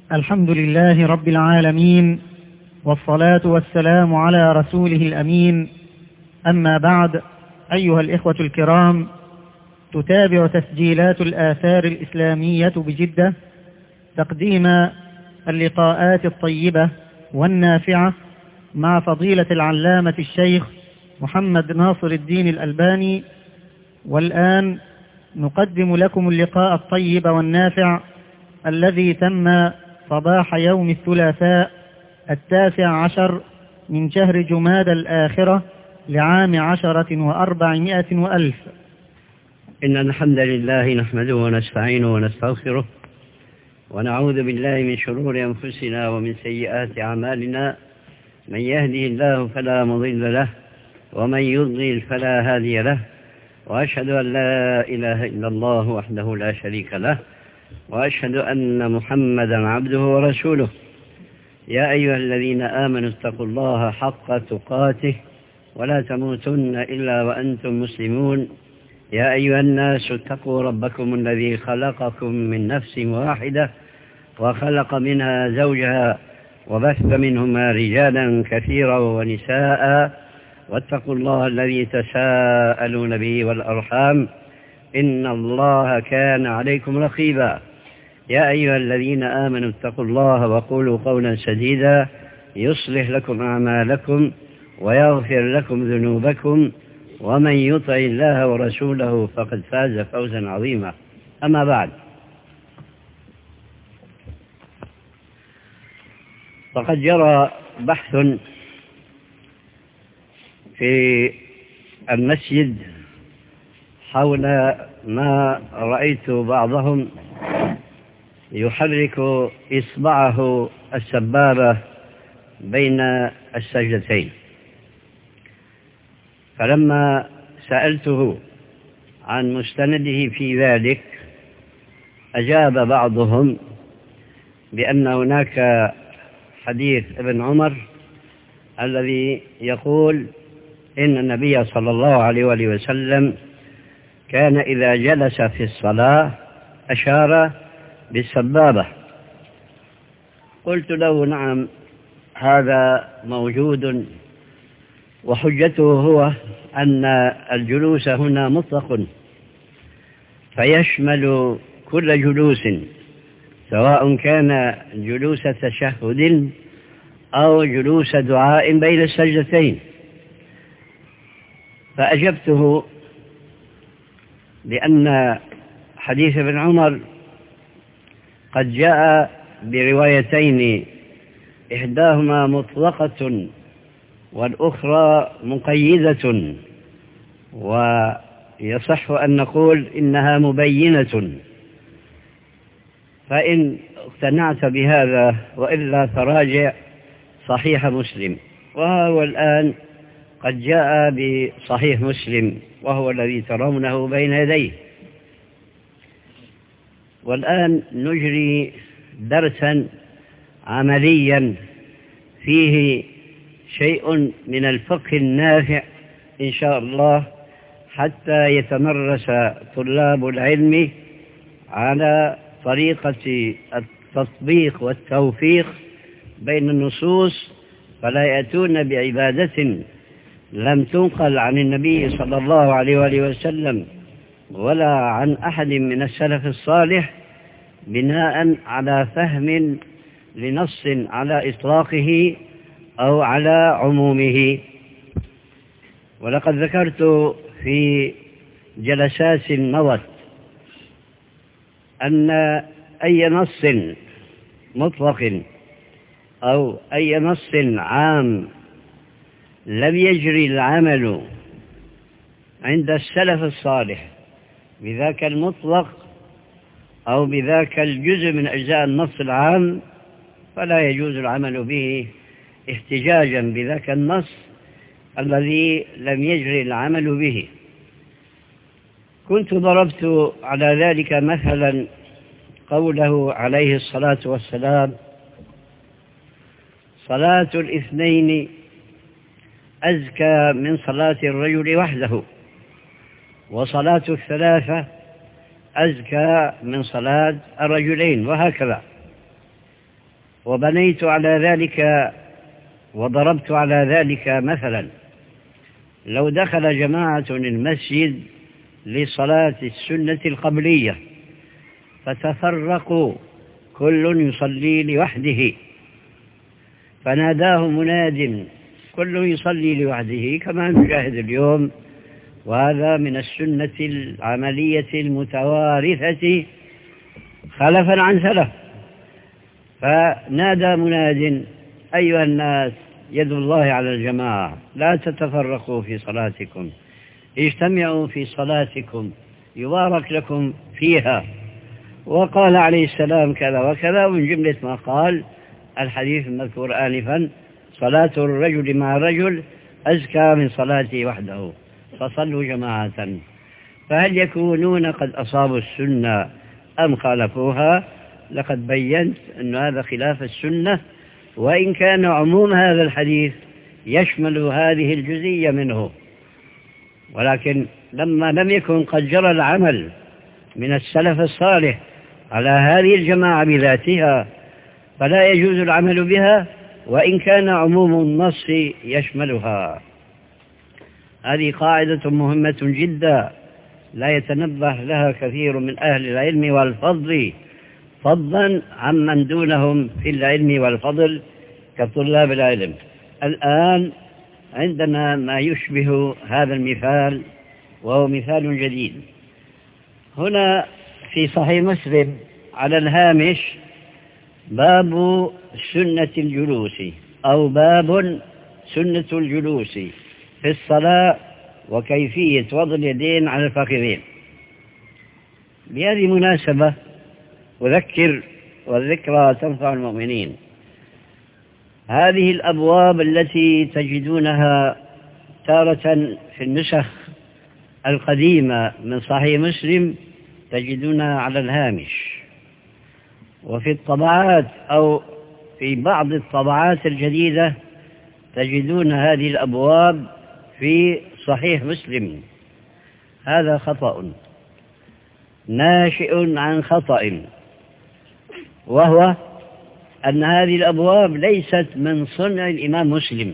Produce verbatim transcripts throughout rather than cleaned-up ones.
الحمد لله رب العالمين، والصلاة والسلام على رسوله الأمين. أما بعد، أيها الإخوة الكرام، تتابع تسجيلات الآثار الإسلامية بجدة تقديم اللقاءات الطيبة والنافعة مع فضيلة العلامة الشيخ محمد ناصر الدين الألباني. والآن نقدم لكم اللقاء الطيب والنافع الذي تم صباح يوم الثلاثاء التاسع عشر من شهر جماد الآخرة لعام عشرة وأربعمائة وألف. إن الحمد لله نحمده ونستعينه ونستغفره ونعوذ بالله من شرور أنفسنا ومن سيئات أعمالنا. من يهده الله فلا مضل له ومن يضلل فلا هادي له، وأشهد أن لا إله إلا الله وحده لا شريك له، وأشهد أن محمدا عبده ورسوله. يا أيها الذين آمنوا اتقوا الله حق تقاته ولا تموتن إلا وأنتم مسلمون. يا أيها الناس اتقوا ربكم الذي خلقكم من نفس واحدة وخلق منها زوجها وبث منهما رجالا كثيرا ونساء، واتقوا الله الذي تساءلون به والأرحام إن الله كان عليكم رقيبا. يا أيها الذين آمنوا اتقوا الله وقولوا قولا سديدا يصلح لكم أعمالكم ويغفر لكم ذنوبكم، ومن يطع الله ورسوله فقد فاز فوزا عظيما. أما بعد، فقد جرى بحث في المسجد حول ما رأيت بعضهم يحرك إصبعه السبابة بين السجدتين، فلما سألته عن مستنده في ذلك أجاب بعضهم بأن هناك حديث ابن عمر الذي يقول إن النبي صلى الله عليه وآله وسلم كان إذا جلس في الصلاة أشار بالسبابة. قلت له نعم، هذا موجود، وحجته هو أن الجلوس هنا مطلق فيشمل كل جلوس، سواء كان جلوس تشهد أو جلوس دعاء بين السجدتين. فأجبته بأن حديث ابن عمر قد جاء بروايتين، إحداهما مطلقة والأخرى مقيدة، ويصح أن نقول إنها مبينة. فإن اقتنعت بهذا وإلا تراجع صحيح مسلم، وهو الآن قد جاء بصحيح مسلم وهو الذي ترونه بين يديه. والآن نجري درسا عمليا فيه شيء من الفقه النافع إن شاء الله، حتى يتمرس طلاب العلم على طريقة التطبيق والتوفيق بين النصوص، فلا يأتون بعبادة لم تنقل عن النبي صلى الله عليه وآله وسلم ولا عن أحد من السلف الصالح بناء على فهم لنص على إطلاقه أو على عمومه. ولقد ذكرت في جلسات مضت أن أي نص مطلق أو أي نص عام لم يجري العمل عند السلف الصالح بذاك المطلق أو بذاك الجزء من أجزاء النص العام، فلا يجوز العمل به احتجاجا بذاك النص الذي لم يجري العمل به. كنت ضربت على ذلك مثلا قوله عليه الصلاة والسلام: صلاة الاثنين أزكى من صلاة الرجل وحده، وصلاة الثلاثة أزكى من صلاة الرجلين، وهكذا. وبنيت على ذلك وضربت على ذلك مثلا: لو دخل جماعة المسجد لصلاة السنة القبلية فتفرقوا كل يصلي لوحده، فناداه مناد كل يصلي لوحده كما نشاهد اليوم، وهذا من السنة العملية المتوارثة خلفا عن سلف. فنادى مناد: أيها الناس، يد الله على الجماعة، لا تتفرقوا في صلاتكم، اجتمعوا في صلاتكم يبارك لكم فيها. وقال عليه السلام كذا وكذا، من جملة ما قال الحديث المذكور آنفا: صلاة الرجل مع الرجل أزكى من صلاته وحده، فصلوا جماعة. فهل يكونون قد أصابوا السنة أم خالفوها؟ لقد بينت أن هذا خلاف السنة، وإن كان عموم هذا الحديث يشمل هذه الجزئية منه، ولكن لما لم يكن قد جرى العمل من السلف الصالح على هذه الجماعة بذاتها فلا يجوز العمل بها، وإن كان عموم النص يشملها. هذه قاعدة مهمة جدا لا يتنبه لها كثير من أهل العلم والفضل، فضلا عمن دونهم في العلم والفضل كطلاب العلم. الآن عندنا ما يشبه هذا المثال، وهو مثال جديد. هنا في صحيح مسلم على الهامش باب سنة الجلوس، أو باب سنة الجلوس في الصلاة وكيفية وضع اليدين على الفخذين. بهذه المناسبة أذكر، والذكرى تنفع المؤمنين، هذه الأبواب التي تجدونها تارة في النسخ القديمة من صحيح مسلم تجدونها على الهامش، وفي الطبعات أو في بعض الطبعات الجديدة تجدون هذه الأبواب في صحيح مسلم. هذا خطأ ناشئ عن خطأ، وهو أن هذه الأبواب ليست من صنع الإمام مسلم،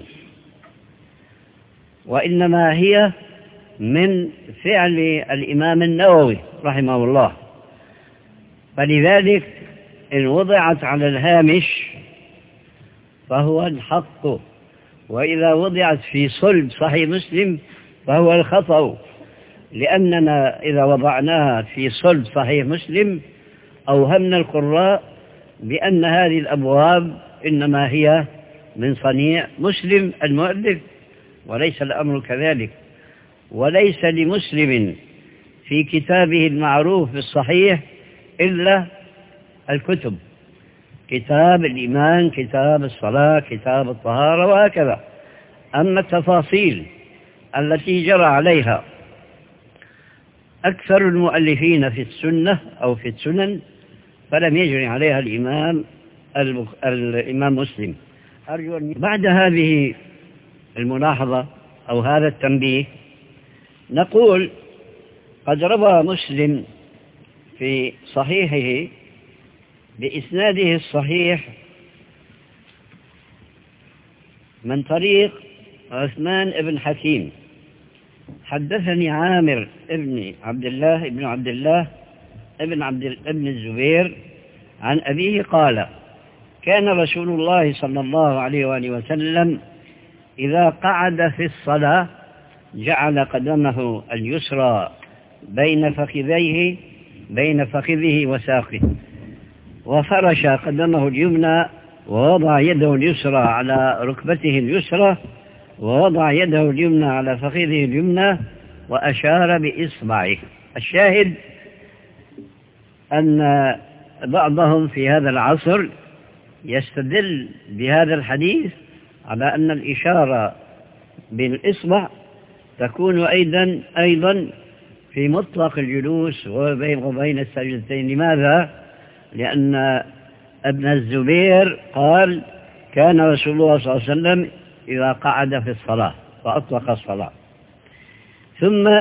وإنما هي من فعل الإمام النووي رحمه الله. فلذلك إن وضعت على الهامش فهو الحق، وإذا وضعت في صلب صحيح مسلم فهو الخطأ، لأننا إذا وضعناها في صلب صحيح مسلم أوهمنا القراء بأن هذه الأبواب إنما هي من صنيع مسلم المؤلف، وليس الأمر كذلك. وليس لمسلم في كتابه المعروف بالصحيح إلا الكتب: كتاب الإيمان، كتاب الصلاة، كتاب الطهارة، وهكذا. أما التفاصيل التي جرى عليها أكثر المؤلفين في السنة أو في السنن فلم يجري عليها الإمام الإمام مسلم. أرجو أن بعد هذه الملاحظة أو هذا التنبيه نقول: قد روى مسلم في صحيحه بإسناده الصحيح من طريق عثمان بن حكيم: حدثني عامر ابن عبد الله ابن عبد الله ابن عبد ابن الزبير عن أبيه قال: كان رسول الله صلى الله عليه وآله وسلم إذا قعد في الصلاة جعل قدمه اليسرى بين فخذيه بين فخذه وساقه، وفرش قدمه اليمنى، ووضع يده اليسرى على ركبته اليسرى، ووضع يده اليمنى على فخذه اليمنى، وأشار بإصبعه. الشاهد أن بعضهم في هذا العصر يستدل بهذا الحديث على أن الإشارة بالإصبع تكون أيضا أيضا في مطلق الجلوس وبين السجدتين. لماذا؟ لأن ابن الزبير قال: كان رسول الله صلى الله عليه وسلم إذا قعد في الصلاة فأطلق الصلاة. ثم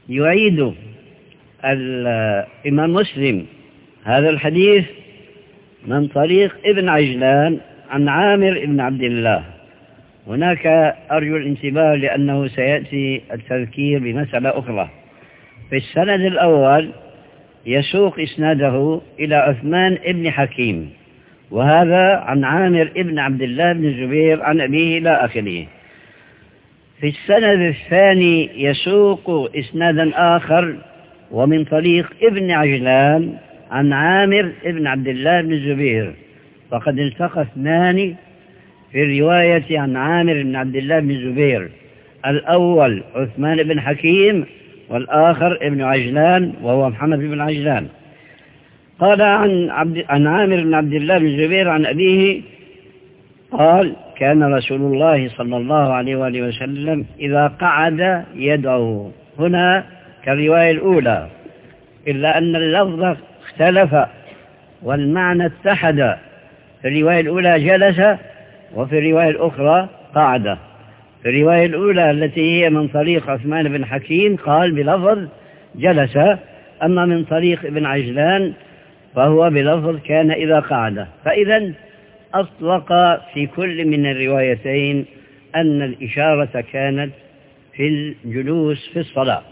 يعيد الإمام مسلم هذا الحديث من طريق ابن عجلان عن عامر بن عبد الله. هناك أرجو الانتباه لأنه سيأتي التذكير بمسألة أخرى. في السند الأول يسوق إسناده إلى عثمان بن حكيم، وهذا عن عامر بن عبد الله بن الزبير عن أبيه إلى آخره. في السند الثاني يسوق إسنادا آخر ومن طريق ابن عجلان عن عامر بن عبد الله بن الزبير، فقد التقى اثنان في الرواية عن عامر بن عبد الله بن الزبير، الأول عثمان بن حكيم والآخر ابن عجلان وهو محمد بن عجلان. قال عن, عبد عن عامر بن عبد الله بن الزبير عن أبيه قال: كان رسول الله صلى الله عليه وآله وسلم إذا قعد يدعو، هنا كالرواية الأولى، إلا أن اللفظ اختلف والمعنى اتحد. في الرواية الأولى جلس، وفي الرواية الأخرى قعد. في الرواية الأولى التي هي من طريق عثمان بن حكيم قال بلفظ جلس، أما من طريق ابن عجلان فهو بلفظ كان إذا قعد. فإذا أطلق في كل من الروايتين أن الإشارة كانت في الجلوس في الصلاة.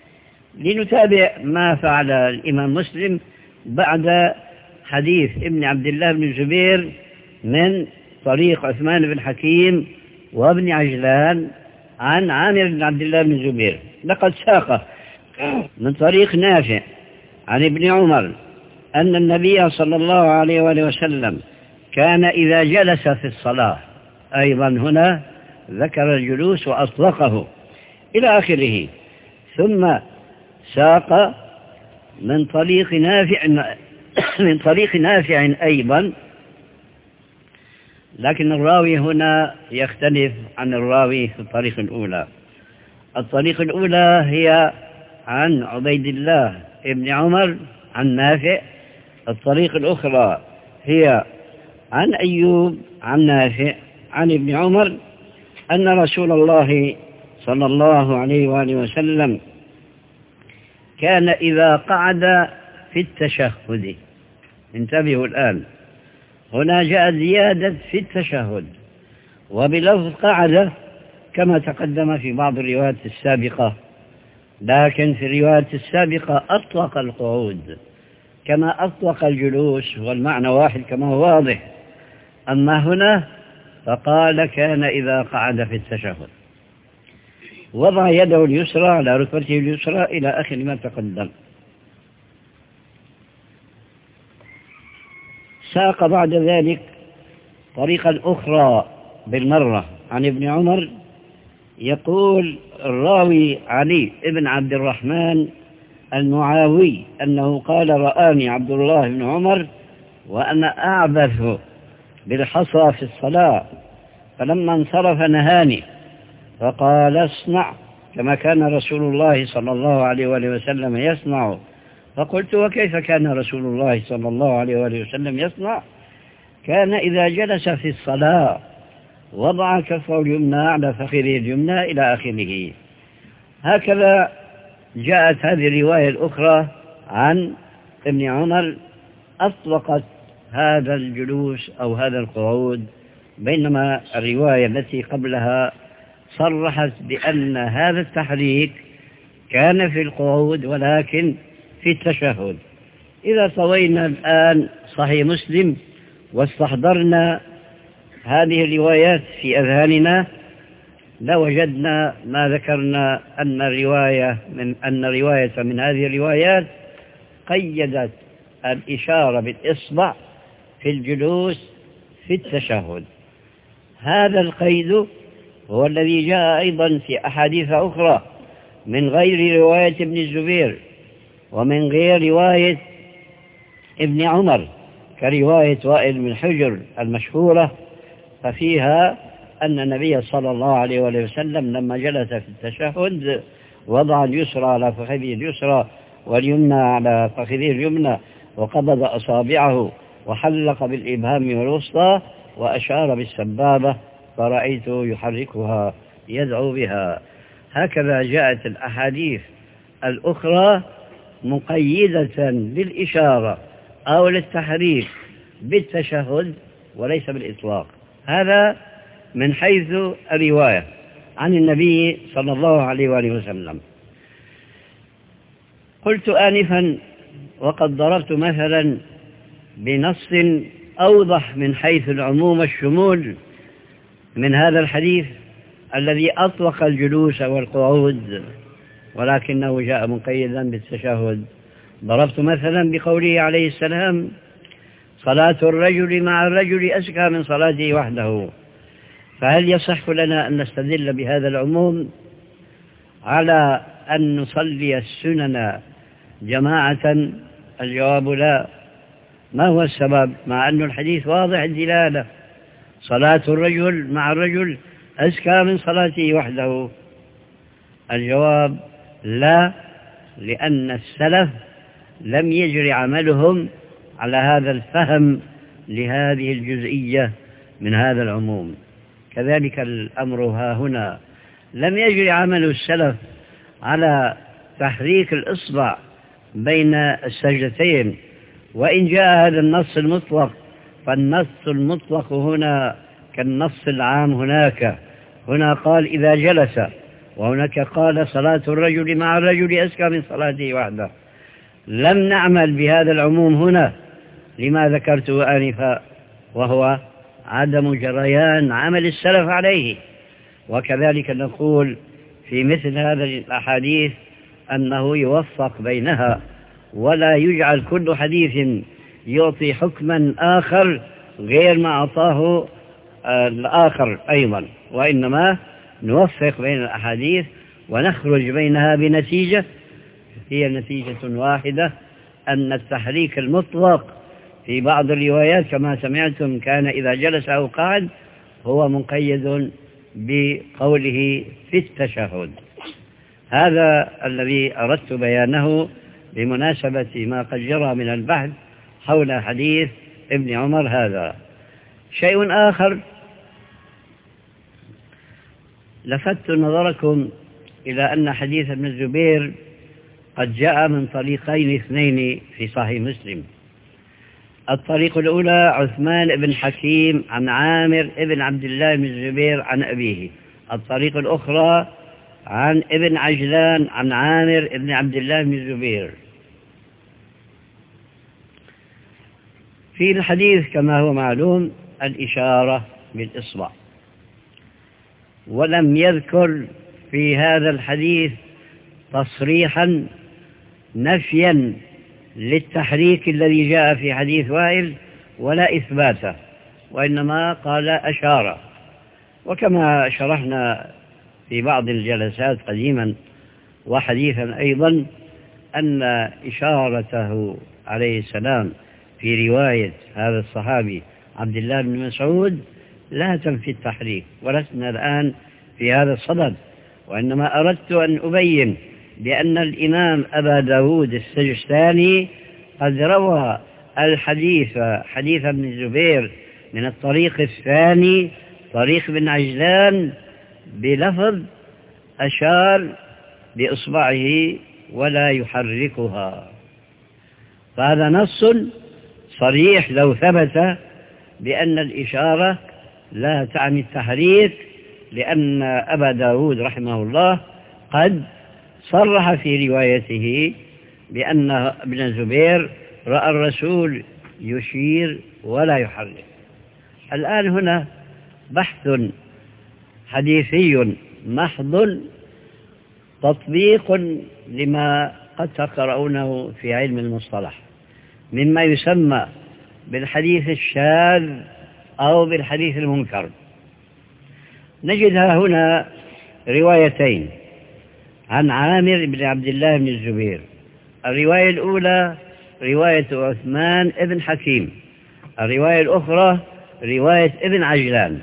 لنتابع ما فعل الإمام مسلم بعد حديث ابن عبد الله بن الزبير من طريق عثمان بن حكيم وابن عجلان عن عامر بن عبد الله بن الزبير. لقد ساق من طريق نافع عن ابن عمر أن النبي صلى الله عليه وآله وسلم كان إذا جلس في الصلاة، أيضا هنا ذكر الجلوس وأطلقه إلى آخره. ثم ساق من طريق نافع من طريق نافع أيضا، لكن الراوي هنا يختلف عن الراوي في الطريق الأولى. الطريق الأولى هي عن عبيد الله ابن عمر عن نافع، الطريق الأخرى هي عن أيوب عن نافع عن ابن عمر أن رسول الله صلى الله عليه وآله وسلم كان إذا قعد في التشهد. انتبهوا الآن، هنا جاء زيادة في التشهد وبلفظ قعد كما تقدم في بعض الروايات السابقة، لكن في الروايات السابقة أطلق القعود كما أطلق الجلوس، والمعنى واحد كما هو واضح. أما هنا فقال كان إذا قعد في التشهد وضع يده اليسرى على ركبته اليسرى إلى آخر ما تقدم. ساق بعد ذلك طريقا أخرى بالمرة عن ابن عمر، يقول الراوي علي ابن عبد الرحمن المعاوي أنه قال: رآني عبد الله بن عمر وأنا أعبث بالحصى في الصلاة، فلما انصرف نهاني فقال: اصنع كما كان رسول الله صلى الله عليه وآله وسلم يصنع. فقلت: وكيف كان رسول الله صلى الله عليه وآله وسلم يصنع؟ كان إذا جلس في الصلاة وضع كفه اليمنى على فخذه اليمنى إلى آخره. هكذا جاءت هذه الرواية الأخرى عن ابن عمر أطلقت هذا الجلوس أو هذا القعود، بينما الرواية التي قبلها صرحت بأن هذا التحريك كان في القعود ولكن في التشهد. إذا طوينا الآن صحيح مسلم واستحضرنا هذه الروايات في أذهاننا لوجدنا ما ذكرنا أن الرواية من أن رواية من هذه الروايات قيدت الإشارة بالإصبع في الجلوس في التشهد. هذا القيد هو الذي جاء أيضا في أحاديث أخرى من غير رواية ابن الزبير ومن غير رواية ابن عمر، كرواية وائل بن حجر المشهورة، ففيها أن النبي صلى الله عليه وسلم لما جلس في التشهد وضع اليسرى على فخذه اليسرى واليمنى على فخذه اليمنى، وقبض أصابعه وحلق بالإبهام والوسطى وأشار بالسبابة، فرأيته يحركها يدعو بها. هكذا جاءت الأحاديث الأخرى مقيدة بالإشارة أو للتحريك بالتشهد وليس بالإطلاق. هذا من حيث الرواية عن النبي صلى الله عليه وآله وسلم. قلت آنفا وقد ضربت مثلا بنص أوضح من حيث العموم والشمول من هذا الحديث الذي أطلق الجلوس والقعود ولكنه جاء مقيدا بالتشهد. ضربت مثلا بقوله عليه السلام: صلاة الرجل مع الرجل أزكى من صلاته وحده. فهل يصح لنا أن نستدل بهذا العموم على أن نصلي السنن جماعة؟ الجواب لا. ما هو السبب؟ مع أن الحديث واضح الدلالة: صلاة الرجل مع الرجل أزكى من صلاته وحده. الجواب لا، لأن السلف لم يجري عملهم على هذا الفهم لهذه الجزئية من هذا العموم. كذلك الأمر ها هنا، لم يجري عمل السلف على تحريك الإصبع بين السجدتين. وإن جاء هذا النص المطلق فالنص المطلق هنا كالنص العام هناك. هنا قال إذا جلس، وهناك قال صلاة الرجل مع الرجل أزكى من صلاته وحده. لم نعمل بهذا العموم هنا لما ذكرته آنفا، وهو عدم جريان عمل السلف عليه. وكذلك نقول في مثل هذه الأحاديث أنه يوفق بينها، ولا يجعل كل حديث يعطي حكما آخر غير ما أعطاه الآخر أيضا، وإنما نوفق بين الأحاديث ونخرج بينها بنتيجة هي نتيجة واحدة: أن التحريك المطلق في بعض الروايات كما سمعتم كان إذا جلس أو قعد هو مقيد بقوله في التشهد. هذا الذي أردت بيانه بمناسبة ما قد جرى من البحث حول حديث ابن عمر هذا. شيء آخر، لفت نظركم إلى أن حديث ابن الزبير قد جاء من طريقين اثنين في صحيح مسلم. الطريق الأولى عثمان بن حكيم عن عامر ابن عبد الله بن الزبير عن أبيه. الطريق الأخرى عن ابن عجلان عن عامر ابن عبد الله بن الزبير. في الحديث كما هو معلوم الإشارة بالإصبع، ولم يذكر في هذا الحديث تصريحا نفيا للتحريك الذي جاء في حديث وائل ولا إثباته، وإنما قال أشار. وكما شرحنا في بعض الجلسات قديما وحديثا أيضا أن إشارته عليه السلام في رواية هذا الصحابي عبد الله بن مسعود لا تنفي التحريك، ولسنا الآن في هذا الصدد، وإنما أردت أن أبين بأن الإمام أبا داود السجستاني قد روى الحديث حديث ابن الزبير من الطريق الثاني طريق بن عجلان بلفظ أشار بإصبعه ولا يحركها. فهذا نص صريح لو ثبت بأن الإشارة لا تعني التحريك، لأن أبا داود رحمه الله قد صرح في روايته بأن ابن الزبير رأى الرسول يشير ولا يحرك. الآن هنا بحث حديثي محض تطبيق لما قد تقرؤونه في علم المصطلح مما يسمى بالحديث الشاذ أو بالحديث المنكر. نجدها هنا روايتين عن عامر بن عبد الله بن الزبير. الرواية الأولى رواية عثمان ابن حكيم، الرواية الأخرى رواية ابن عجلان.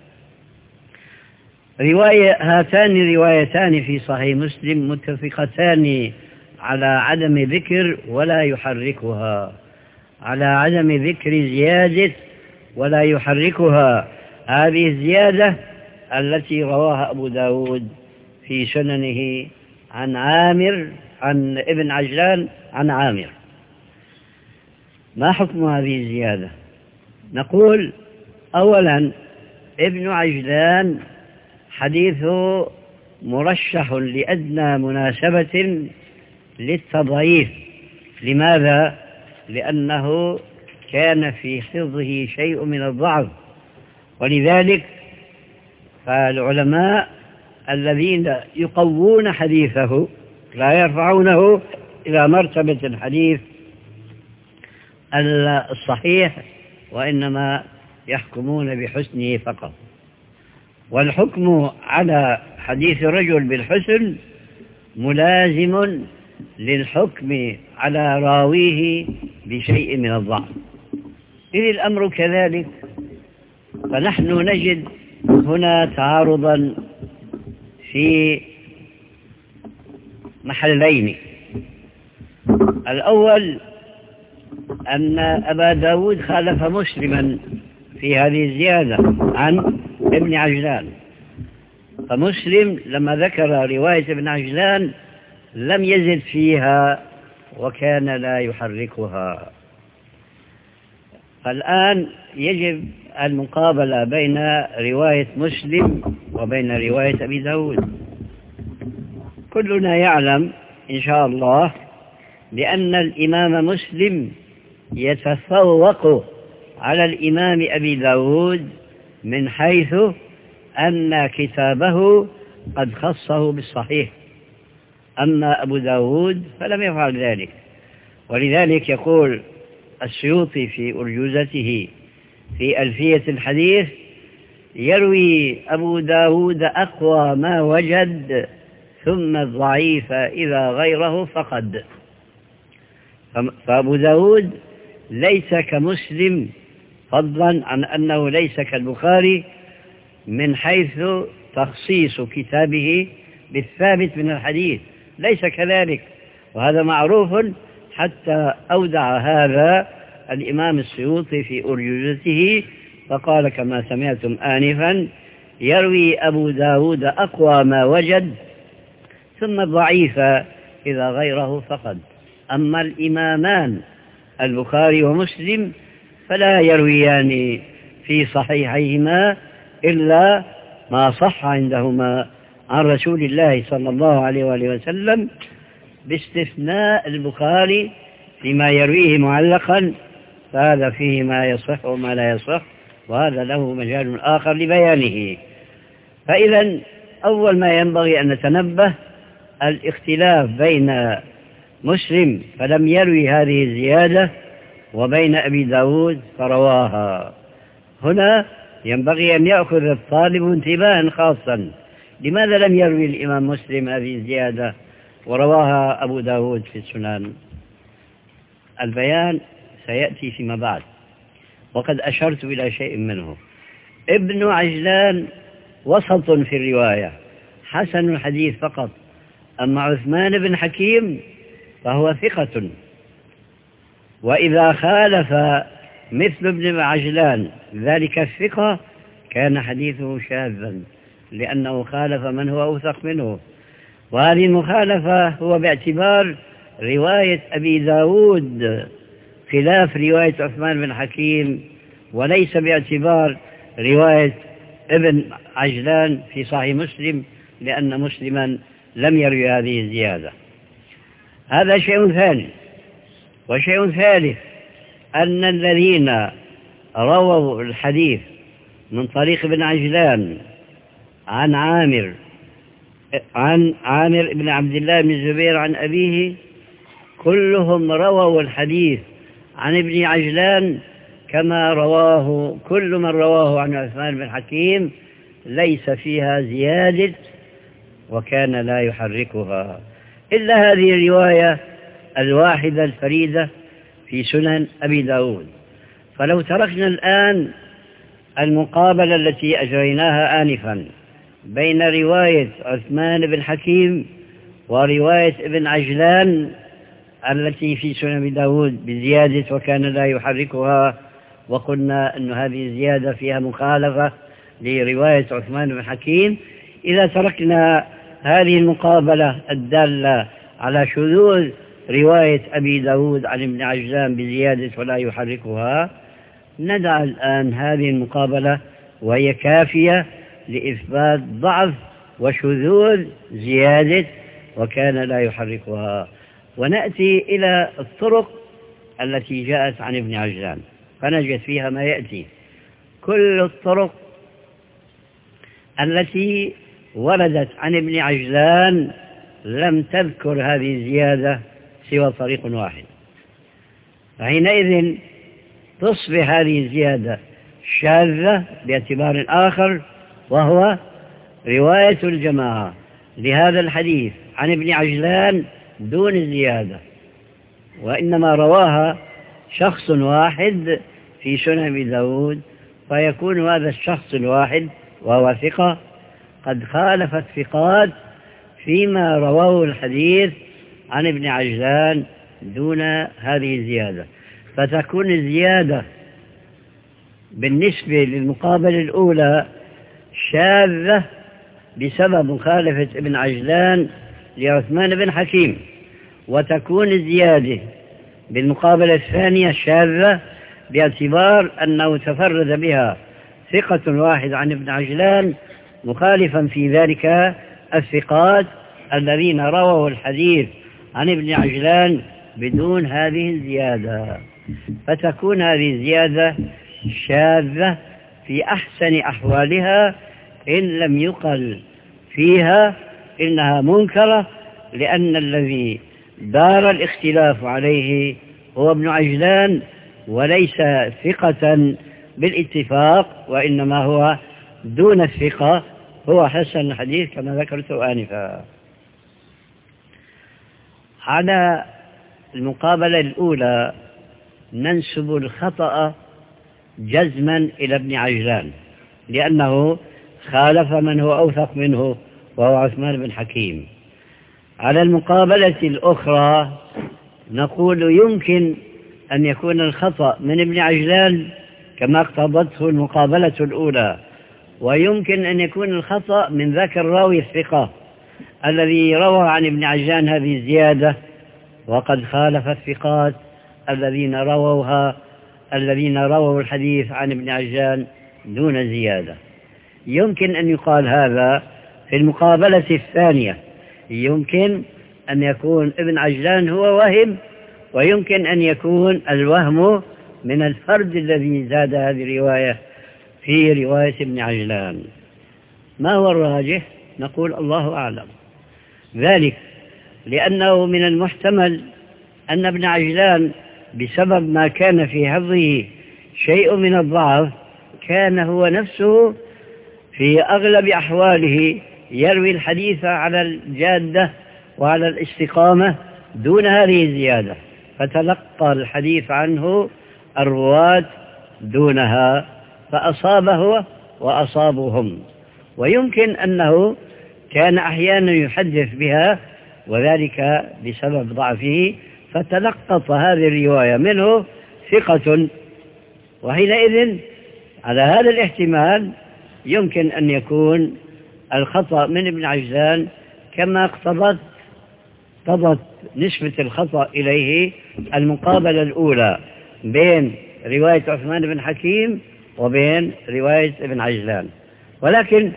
رواية هاتان روايتان في صحيح مسلم متفقتان على عدم ذكر ولا يحركها، على عدم ذكر زيادة ولا يحركها. هذه الزيادة التي رواها أبو داود في سننه عن عامر عن ابن عجلان عن عامر. ما حكم هذه الزيادة؟ نقول أولا ابن عجلان حديثه مرشح لأدنى مناسبة للتضعيف. لماذا؟ لأنه كان في حفظه شيء من الضعف، ولذلك فالعلماء الذين يقوون حديثه لا يرفعونه إلى مرتبة الحديث الصحيح، وإنما يحكمون بحسنه فقط. والحكم على حديث الرجل بالحسن ملازم للحكم على راويه بشيء من الضعف. إذ الأمر كذلك، فنحن نجد هنا تعارضا في محلين. الأول أن أبا داود خالف مسلما في هذه الزيادة عن ابن عجلان، فمسلم لما ذكر رواية ابن عجلان لم يزد فيها وكان لا يحركها. فالآن يجب المقابلة بين رواية مسلم وبين رواية أبي داود. كلنا يعلم إن شاء الله بأن الإمام مسلم يتفوق على الإمام أبي داود من حيث أن كتابه قد خصه بالصحيح، أما أبو داود فلم يفعل ذلك. ولذلك يقول السيوطي في أرجوزته في ألفية الحديث: يروي أبو داود أقوى ما وجد ثم الضعيف إذا غيره فقد. فأبو داود ليس كمسلم، فضلا عن أنه ليس كالبخاري من حيث تخصيص كتابه بالثابت من الحديث، ليس كذلك، وهذا معروف حتى أودع هذا الإمام السيوطي في أرجوزته فقال كما سمعتم آنفا: يروي أبو داود أقوى ما وجد ثم الضعيف إذا غيره فقد. أما الإمامان البخاري ومسلم فلا يرويان في صحيحيهما إلا ما صح عندهما عن رسول الله صلى الله عليه وآله وسلم، باستثناء البخاري فيما يرويه معلقا، فهذا فيه ما يصح وما لا يصح، وهذا له مجال آخر لبيانه. فإذا أول ما ينبغي أن نتنبه الاختلاف بين مسلم فلم يروي هذه الزيادة وبين أبي داود فرواها. هنا ينبغي أن يأخذ الطالب انتباها خاصا: لماذا لم يروي الإمام مسلم هذه الزيادة ورواها أبو داود في السنن؟ البيان سيأتي فيما بعد، وقد أشرت إلى شيء منه. ابن عجلان وسط في الرواية، حسن الحديث فقط، أما عثمان بن حكيم فهو ثقة، وإذا خالف مثل ابن عجلان ذلك الثقة كان حديثه شاذا، لأنه خالف من هو أوثق منه. وهذه المخالفة هو باعتبار رواية أبي داود خلاف رواية عثمان بن حكيم، وليس باعتبار رواية ابن عجلان في صحيح مسلم، لأن مسلما لم يروي هذه الزيادة. هذا شيء ثاني. وشيء ثالث أن الذين رووا الحديث من طريق ابن عجلان عن عامر عن عامر بن عبد الله بن الزبير عن أبيه كلهم رووا الحديث عن ابن عجلان كما رواه كل من رواه عن عثمان بن حكيم، ليس فيها زيادة وكان لا يحركها، إلا هذه الرواية الواحدة الفريدة في سنن أبي داود. فلو تركنا الآن المقابلة التي أجريناها آنفا بين رواية عثمان بن حكيم ورواية ابن عجلان التي في سنن أبي داود بزيادة وكان لا يحركها، وقلنا أن هذه الزيادة فيها مخالفة لرواية عثمان بن حكيم، إذا تركنا هذه المقابلة الدالة على شذوذ رواية أبي داود عن ابن عجلان بزيادة ولا يحركها، ندع الآن هذه المقابلة وهي كافية لإثبات ضعف وشذوذ زيادة وكان لا يحركها، ونأتي إلى الطرق التي جاءت عن ابن عجلان فنجد فيها ما يأتي. كل الطرق التي وردت عن ابن عجلان لم تذكر هذه الزيادة سوى طريق واحد، فحينئذ تصبح هذه الزيادة شاذة باعتبار آخر، وهو رواية الجماعة لهذا الحديث عن ابن عجلان دون الزيادة، وإنما رواها شخص واحد في سنن أبي داود، فيكون هذا الشخص الواحد وهو ثقة قد خالف الثقات فيما رواه الحديث عن ابن عجلان دون هذه الزيادة، فتكون الزيادة بالنسبة للمقابلة الأولى شاذة بسبب مخالفة ابن عجلان لعثمان بن حكيم، وتكون الزيادة بالمقابلة الثانية شاذة باعتبار أنه تفرد بها ثقة واحد عن ابن عجلان مخالفا في ذلك الثقات الذين رووا الحديث عن ابن عجلان بدون هذه الزيادة، فتكون هذه الزيادة شاذة في أحسن أحوالها إن لم يقل فيها إنها منكرة، لأن الذي دار الاختلاف عليه هو ابن عجلان وليس ثقة بالاتفاق، وإنما هو دون الثقة، هو حسن الحديث كما ذكرت آنفا. على المقابلة الأولى ننسب الخطأ جزما إلى ابن عجلان لأنه خالف من هو أوثق منه وهو عثمان بن حكيم. على المقابلة الأخرى نقول يمكن أن يكون الخطأ من ابن عجلان كما اقتضته المقابلة الأولى، ويمكن أن يكون الخطأ من ذاك الراوي الثقة الذي روى عن ابن عجلان هذه الزيادة وقد خالف الثقات الذين رووها الذين رووا الحديث عن ابن عجلان دون زيادة. يمكن أن يقال هذا في المقابلة الثانية، يمكن أن يكون ابن عجلان هو وهم، ويمكن أن يكون الوهم من الفرد الذي زاد هذه الرواية في رواية ابن عجلان. ما هو الراجح؟ نقول الله أعلم، ذلك لأنه من المحتمل أن ابن عجلان بسبب ما كان في حفظه شيء من الضعف كان هو نفسه في أغلب أحواله يروي الحديث على الجادة وعلى الاستقامة دون هذه الزيادة، فتلقى الحديث عنه الرواة دونها، فأصاب هو وأصابهم. ويمكن أنه كان أحيانا يحدث بها وذلك بسبب ضعفه، فتلقط هذه الرواية منه ثقة، وحينئذ على هذا الاحتمال يمكن أن يكون الخطأ من ابن عجلان كما اقتضت اقتضت نسبة الخطأ إليه المقابلة الأولى بين رواية عثمان بن حكيم وبين رواية ابن عجلان. ولكن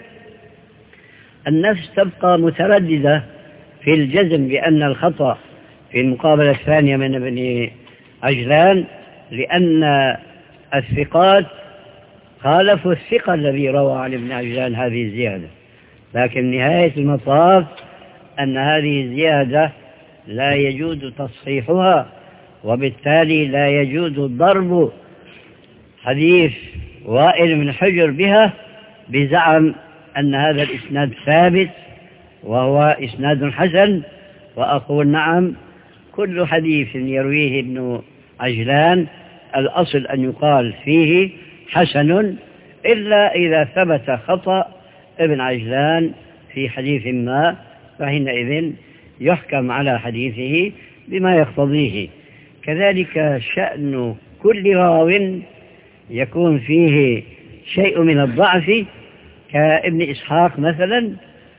النفس تبقى مترددة في الجزم بأن الخطأ في المقابلة الثانية من ابن عجلان، لأن الثقات خالفوا الثقة الذي روى عن ابن عجلان هذه الزيادة، لكن نهاية المطاف أن هذه الزيادة لا يجوز تصحيحها، وبالتالي لا يجوز ضرب حديث وائل بن حجر بها بزعم أن هذا الإسناد ثابت وهو إسناد حسن. وأقول نعم، كل حديث يرويه ابن عجلان الأصل أن يقال فيه حسن، إلا إذا ثبت خطأ ابن عجلان في حديث ما، فحينئذ يحكم على حديثه بما يقتضيه. كذلك شأن كل راو يكون فيه شيء من الضعف كابن إسحاق مثلا،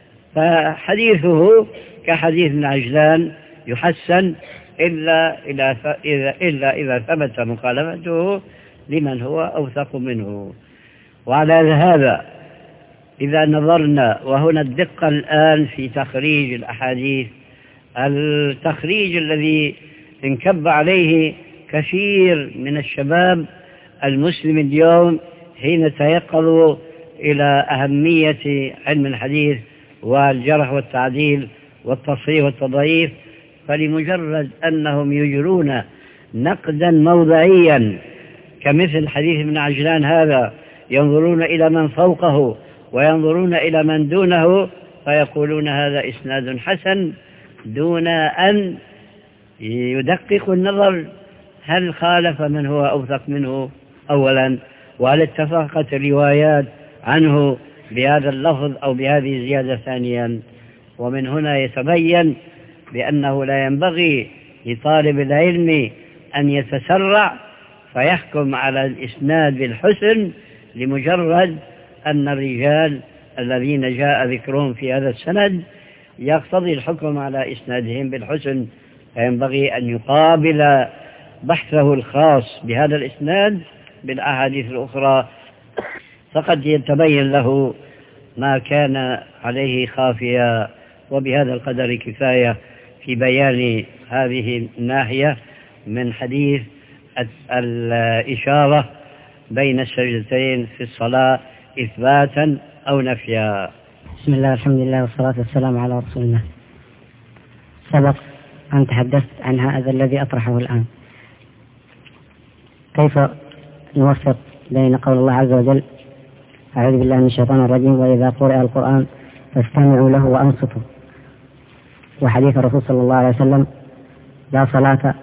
فحديثه كحديث ابن عجلان يحسن إلا إذا, إلا إذا ثبت مخالفته لمن هو أوثق منه. وعلى هذا إذا نظرنا، وهنا الدقة الآن في تخريج الأحاديث، التخريج الذي انكب عليه كثير من الشباب المسلم اليوم حين تيقظوا إلى أهمية علم الحديث والجرح والتعديل والتصحيح والتضعيف، فلمجرد أنهم يجرون نقدا موضعيا كمثل حديث ابن عجلان هذا، ينظرون إلى من فوقه وينظرون إلى من دونه فيقولون هذا إسناد حسن، دون أن يدققوا النظر هل خالف من هو أوثق منه أولا، وهل اتفقت الروايات عنه بهذا اللفظ أو بهذه الزيادة ثانيا. ومن هنا يتبين بأنه لا ينبغي لطالب العلم أن يتسرع فيحكم على الإسناد بالحسن لمجرد أن الرجال الذين جاء ذكرهم في هذا السند يقتضي الحكم على إسنادهم بالحسن، فينبغي أن يقابل بحثه الخاص بهذا الإسناد بالأحاديث الأخرى، فقد يتبين له ما كان عليه خافيا. وبهذا القدر كفاية في بيان هذه الناحية من حديث الإشارة بين السجدتين في الصلاة إثباتا أو نفيا. بسم الله الحمد لله والصلاة والسلام على رسول الله. سبق أن تحدثت عن هذا الذي أطرحه الآن، كيف نوفق بين قول الله عز وجل أعوذ بالله من الشيطان الرجيم وإذا قرئ القرآن فاستمعوا له وأنصتوا، وحديث الرسول صلى الله عليه وسلم لا صلاة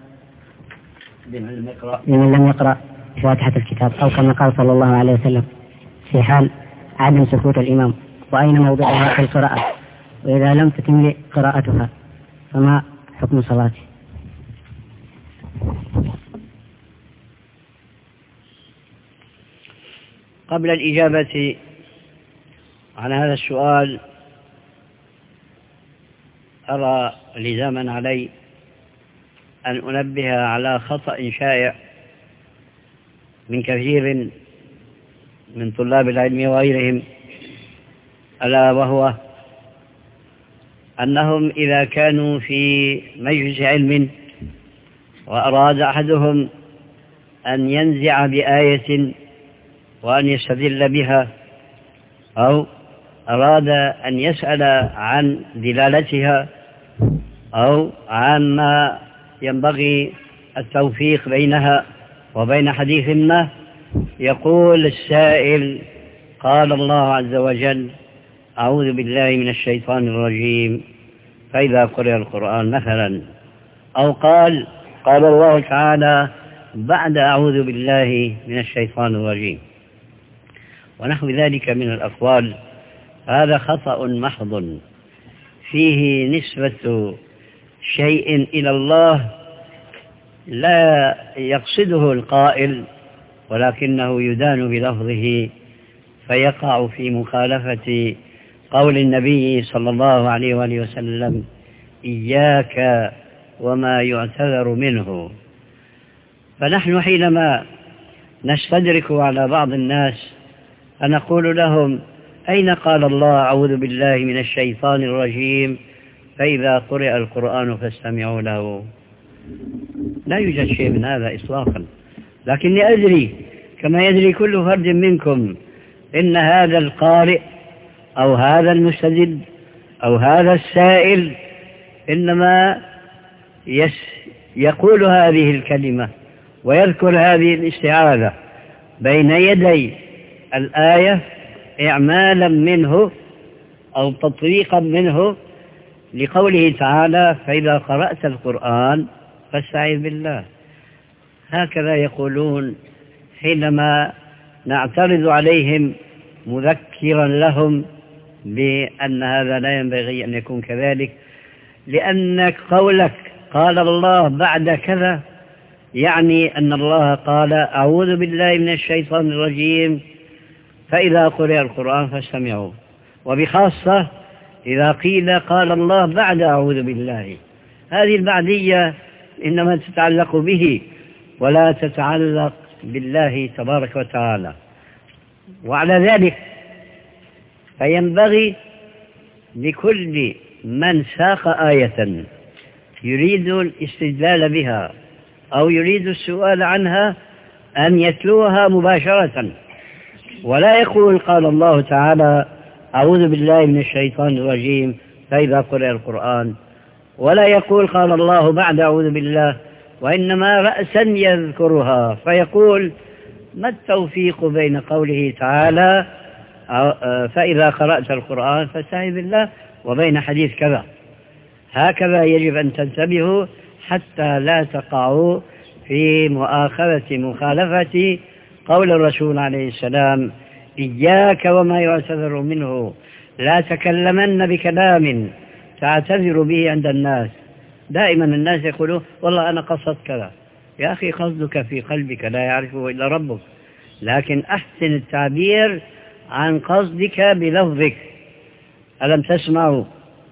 لمن لم يقرأ فاتحة الكتاب، أو كما قال صلى الله عليه وسلم في حال عدم سكوت الإمام، وأين موضعها في القراءة، وإذا لم تتم قراءتها فما حكم صلاته؟ قبل الإجابة عن هذا السؤال أرى لزاما علي أن أنبه على خطأ شائع من كثير من طلاب العلم وغيرهم، ألا وهو أنهم إذا كانوا في مجلس علم وأراد أحدهم أن ينزع بآية وأن يستدل بها، أو أراد أن يسأل عن دلالتها أو عما ينبغي التوفيق بينها وبين حديث ما، يقول السائل قال الله عز وجل أعوذ بالله من الشيطان الرجيم فإذا قرئ القرآن مثلا، أو قال قال الله تعالى بعد أعوذ بالله من الشيطان الرجيم ونحو ذلك من الأقوال. هذا خطأ محض فيه نسبة شيء إلى الله لا يقصده القائل، ولكنه يدان بلفظه فيقع في مخالفة قول النبي صلى الله عليه وآله وسلم إياك وما يعتذر منه. فنحن حينما نستدرك على بعض الناس فنقول لهم أين قال الله أعوذ بالله من الشيطان الرجيم فإذا قرئ القرآن فاستمعوا له؟ لا يوجد شيء من هذا إطلاقا، لكني أدري كما يدري كل فرد منكم إن هذا القارئ أو هذا المستدل أو هذا السائل إنما يس يقول هذه الكلمة ويذكر هذه الاستعاذة بين يدي الآية إعمالا منه أو تطبيقا منه لقوله تعالى فإذا قرأت القرآن فاستعذ بالله. هكذا يقولون حينما نعترض عليهم مذكرا لهم بأن هذا لا ينبغي أن يكون كذلك، لأن قولك قال الله بعد كذا يعني أن الله قال أعوذ بالله من الشيطان الرجيم فإذا قرئ القرآن فاستمعوا، وبخاصة إذا قيل قال الله بعد أعوذ بالله. هذه البعدية إنما تتعلق به ولا تتعلق بالله تبارك وتعالى. وعلى ذلك فينبغي لكل من ساق آية يريد الاستدلال بها أو يريد السؤال عنها أن يتلوها مباشرة، ولا يقول قال الله تعالى أعوذ بالله من الشيطان الرجيم فإذا قرأ القرآن، ولا يقول قال الله بعد أعوذ بالله، وإنما رأسا يذكرها فيقول ما التوفيق بين قوله تعالى فإذا قرأت القرآن فاستعذ بالله وبين حديث كذا. هكذا يجب أن تنتبهوا حتى لا تقعوا في مؤاخذة مخالفة قول الرسول عليه السلام إياك وما يعتذر منه، لا تكلمن بكلام تعتذر به عند الناس. دائما الناس يقولون والله أنا قصدت كذا، يا أخي قصدك في قلبك لا يعرفه إلا ربك، لكن أحسن التعبير عن قصدك بلفظك. ألم تسمعوا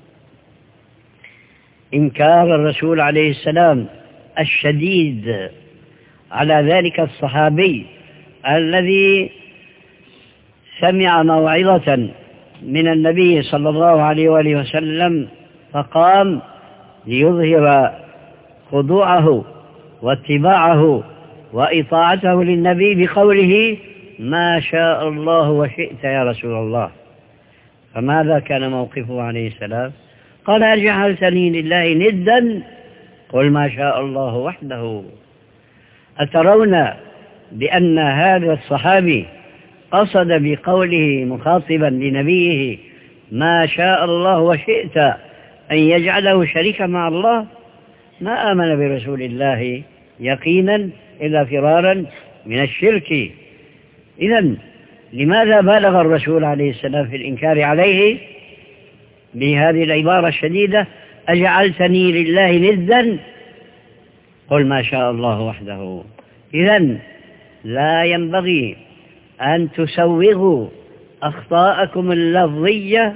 إنكار الرسول عليه السلام الشديد على ذلك الصحابي الذي سمع موعظة من النبي صلى الله عليه وآله وسلم فقام ليظهر خضوعه واتباعه وإطاعته للنبي بقوله ما شاء الله وشئت يا رسول الله. فماذا كان موقفه عليه السلام؟ قال أجعلتني لله ندا قل ما شاء الله وحده. أترون بأن هذا الصحابي قصد بقوله مخاطبا لنبيه ما شاء الله وشئت أن يجعله شريكا مع الله؟ ما آمن برسول الله يقينا إلا فرارا من الشرك. إذن لماذا بالغ الرسول عليه السلام في الإنكار عليه بهذه العبارة الشديدة أجعلتني لله ندا قل ما شاء الله وحده؟ إذن لا ينبغي أن تسوغوا أخطاءكم اللفظية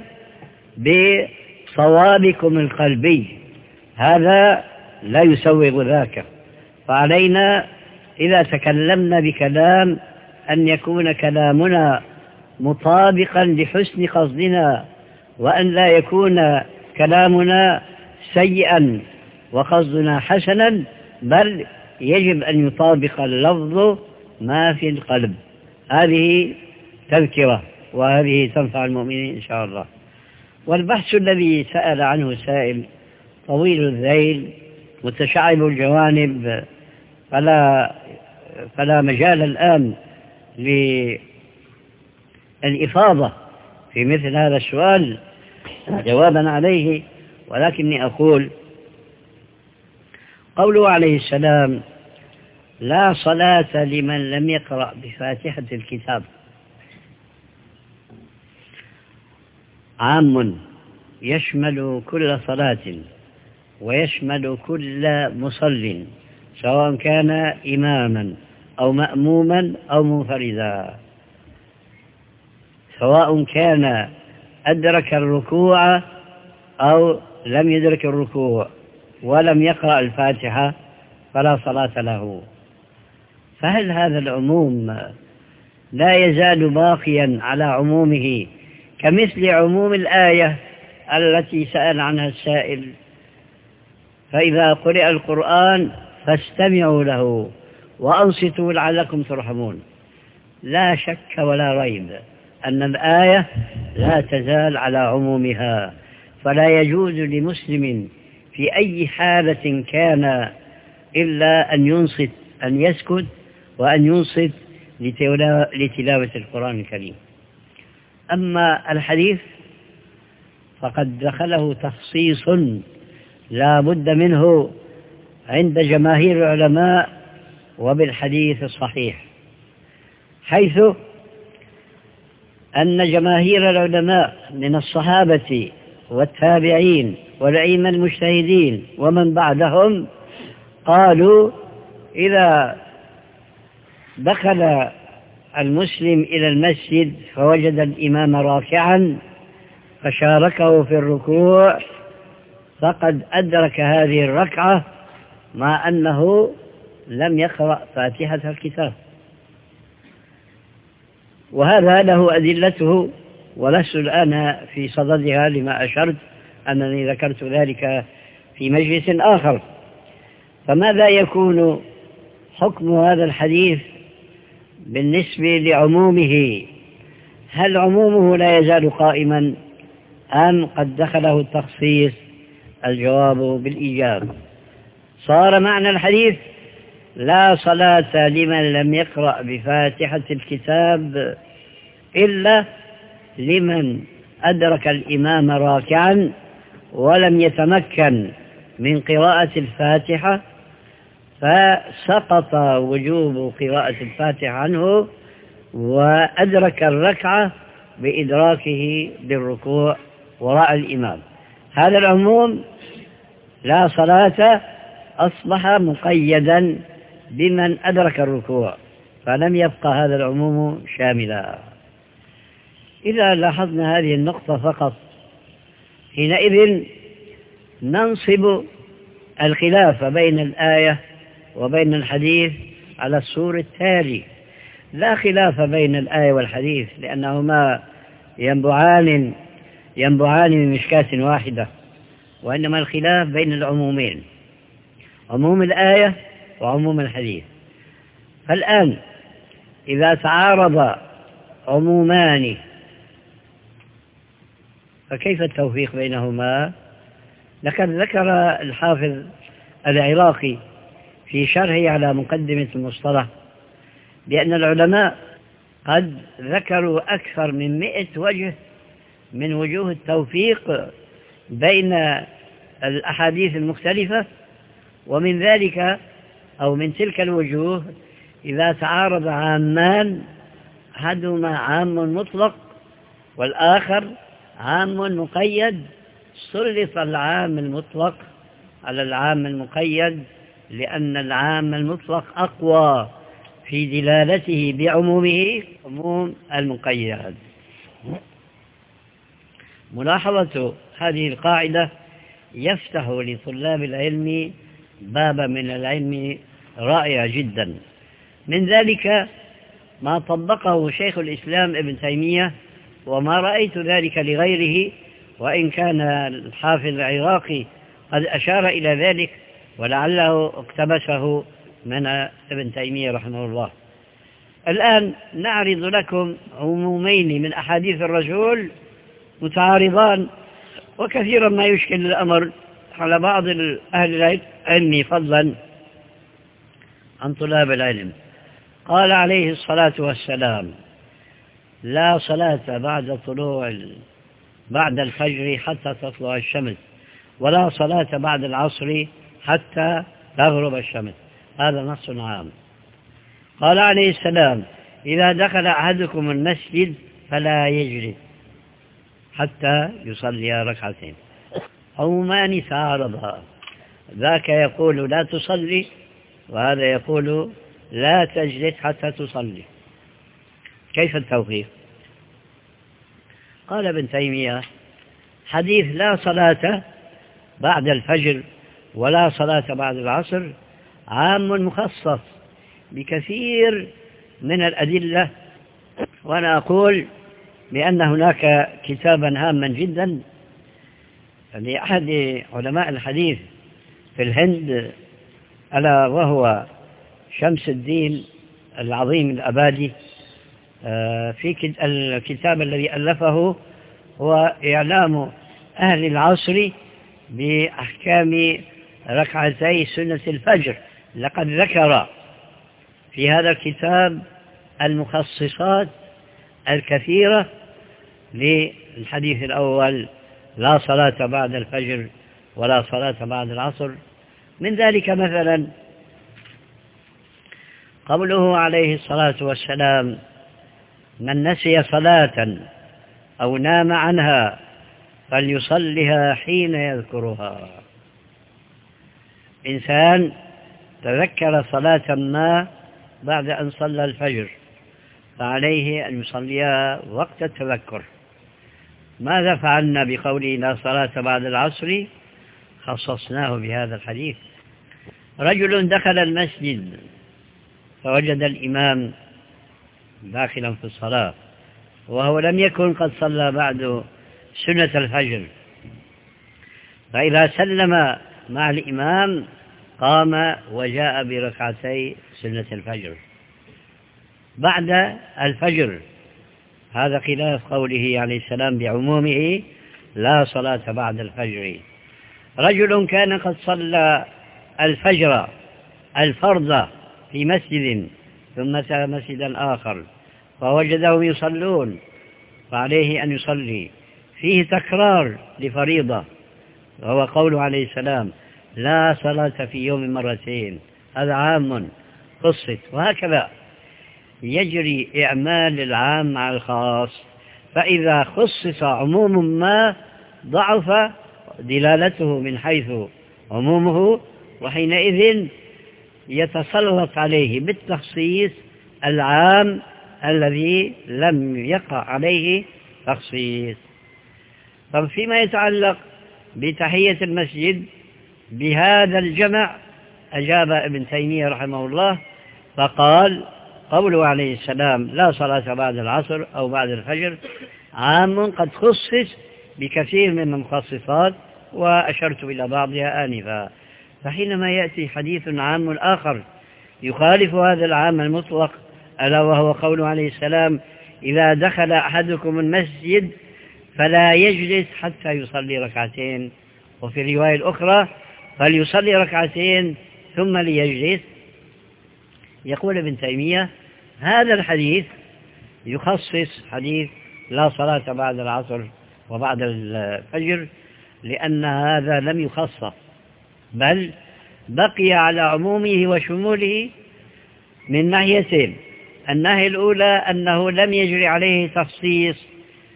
بصوابكم القلبي، هذا لا يسوغ ذاك. فعلينا إذا تكلمنا بكلام أن يكون كلامنا مطابقا لحسن قصدنا، وأن لا يكون كلامنا سيئا وقصدنا حسنا، بل يجب أن يطابق اللفظ ما في القلب. هذه تذكرة وهذه تنفع المؤمنين إن شاء الله. والبحث الذي سأل عنه سائل طويل الذيل متشعب الجوانب، فلا, فلا مجال الآن للإفاضة في مثل هذا السؤال جوابا عليه، ولكني أقول قوله عليه السلام لا صلاة لمن لم يقرأ بفاتحة الكتاب عام يشمل كل صلاة ويشمل كل مصل سواء كان إماما أو مأموما أو منفردا، سواء كان أدرك الركوع أو لم يدرك الركوع ولم يقرأ الفاتحة فلا صلاة له. فهل هذا العموم لا يزال باقيا على عمومه كمثل عموم الآية التي سأل عنها السائل فإذا قرئ القرآن فاستمعوا له وأنصتوا لعلكم ترحمون؟ لا شك ولا ريب أن الآية لا تزال على عمومها، فلا يجوز لمسلم في أي حالة كان إلا أن ينصت، أن يسكت وأن ينصت لتلاوة القرآن الكريم. أما الحديث فقد دخله تخصيص لا بد منه عند جماهير العلماء وبالحديث الصحيح، حيث أن جماهير العلماء من الصحابة والتابعين والأئمة المجتهدين ومن بعدهم قالوا إذا دخل المسلم إلى المسجد فوجد الإمام راكعا فشاركه في الركوع فقد أدرك هذه الركعة مع أنه لم يقرأ فاتحة الكتاب، وهذا له أدلته، ولست الآن في صددها لما أشرت أنني ذكرت ذلك في مجلس آخر. فماذا يكون حكم هذا الحديث بالنسبة لعمومه؟ هل عمومه لا يزال قائما أم قد دخله التخصيص؟ الجواب بالإيجاب. صار معنى الحديث لا صلاة لمن لم يقرأ بفاتحة الكتاب إلا لمن أدرك الإمام راكعا ولم يتمكن من قراءة الفاتحة، فسقط وجوب قراءة الفاتحة عنه وأدرك الركعة بإدراكه بالركوع وراء الإمام. هذا العموم لا صلاة أصبح مقيدا بمن أدرك الركوع، فلم يبقى هذا العموم شاملا. إذا لاحظنا هذه النقطة فقط حينئذ ننصب الخلاف بين الآية وبين الحديث على السور التالي: لا خلاف بين الآية والحديث لأنهما ينبعان ينبعان من مشكاة واحدة، وإنما الخلاف بين العمومين، عموم الآية وعموم الحديث. فالآن إذا تعارض عمومان فكيف التوفيق بينهما؟ لقد ذكر الحافظ العراقي في شرحه على مقدمة المصطلح بأن العلماء قد ذكروا أكثر من مئة وجه من وجوه التوفيق بين الأحاديث المختلفة، ومن ذلك أو من تلك الوجوه إذا تعارض عامان أحدهما عام مطلق والآخر عام مقيد سلط العام المطلق على العام المقيد، لأن العام المطلق أقوى في دلالته بعمومه عموم المقيد. ملاحظة هذه القاعدة يفتح لطلاب العلم بابا من العلم رائع جدا. من ذلك ما طبقه شيخ الإسلام ابن تيمية، وما رأيت ذلك لغيره، وإن كان الحافظ العراقي قد أشار إلى ذلك ولعله اقتبسه من ابن تيمية رحمه الله. الآن نعرض لكم عمومين من أحاديث الرسول متعارضان، وكثيرا ما يشكل الأمر على بعض أهل العلم فضلا عن طلاب العلم. قال عليه الصلاة والسلام: لا صلاة بعد طلوع بعد الفجر حتى تطلع الشمس، ولا صلاة بعد العصر حتى تغرب الشمس. هذا نص عام. قال عليه السلام: إذا دخل أحدكم المسجد فلا يجلس حتى يصلي ركعتين. عمومان تعارضا، ذاك يقول لا تصلي وهذا يقول لا تجلس حتى تصلي. كيف التوفيق؟ قال ابن تيمية: حديث لا صلاة بعد الفجر ولا صلاة بعد العصر عام مخصص بكثير من الأدلة، وأنا أقول بأن هناك كتابا هاما جدا لأحد علماء الحديث في الهند، ألا وهو شمس الدين العظيم الأبادي، في الكتاب الذي ألفه هو إعلام أهل العصر بأحكام ركعتي سنة الفجر. لقد ذكر في هذا الكتاب المخصصات الكثيرة للحديث الأول: لا صلاة بعد الفجر ولا صلاة بعد العصر. من ذلك مثلا قوله عليه الصلاة والسلام: من نسي صلاة أو نام عنها فليصلها حين يذكرها. إنسان تذكر صلاة ما بعد أن صلى الفجر فعليه أن يصليها وقت التذكر. ماذا فعلنا بقوله لا صلاة بعد العصر؟ خصصناه بهذا الحديث. رجل دخل المسجد فوجد الإمام داخلا في الصلاة، وهو لم يكن قد صلى بعد سنة الفجر، فإذا سلم مع الإمام قام وجاء بركعتي سنة الفجر بعد الفجر. هذا خلاف قوله عليه السلام بعمومه لا صلاة بعد الفجر. رجل كان قد صلى الفجر الفرض في مسجد ثم أتى مسجدا آخر فوجدهم يصلون، فعليه أن يصلي، فيه تكرار لفريضة، وهو قول عليه السلام لا صلاة في يوم مرتين، هذا عام خصت. وهكذا يجري إعمال العام مع الخاص، فإذا خصص عموم ما ضعف دلالته من حيث عمومه، وحينئذ يتسلط عليه بالتخصيص العام الذي لم يقع عليه تخصيص. طب فيما يتعلق بتحية المسجد بهذا الجمع أجاب ابن تيمية رحمه الله فقال قوله عليه السلام لا صلاة بعد العصر أو بعد الفجر عام قد خصص بكثير من المخصصات، وأشرت إلى بعضها آنفا. فحينما يأتي حديث عام آخر يخالف هذا العام المطلق، ألا وهو قوله عليه السلام إذا دخل أحدكم المسجد فلا يجلس حتى يصلي ركعتين، وفي الرواية الأخرى فليصلي ركعتين ثم ليجلس. يقول ابن تيمية هذا الحديث يخصص حديث لا صلاة بعد العصر وبعد الفجر، لأن هذا لم يخصص بل بقي على عمومه وشموله من ناحيتين. الناحية الأولى أنه لم يجري عليه تخصيص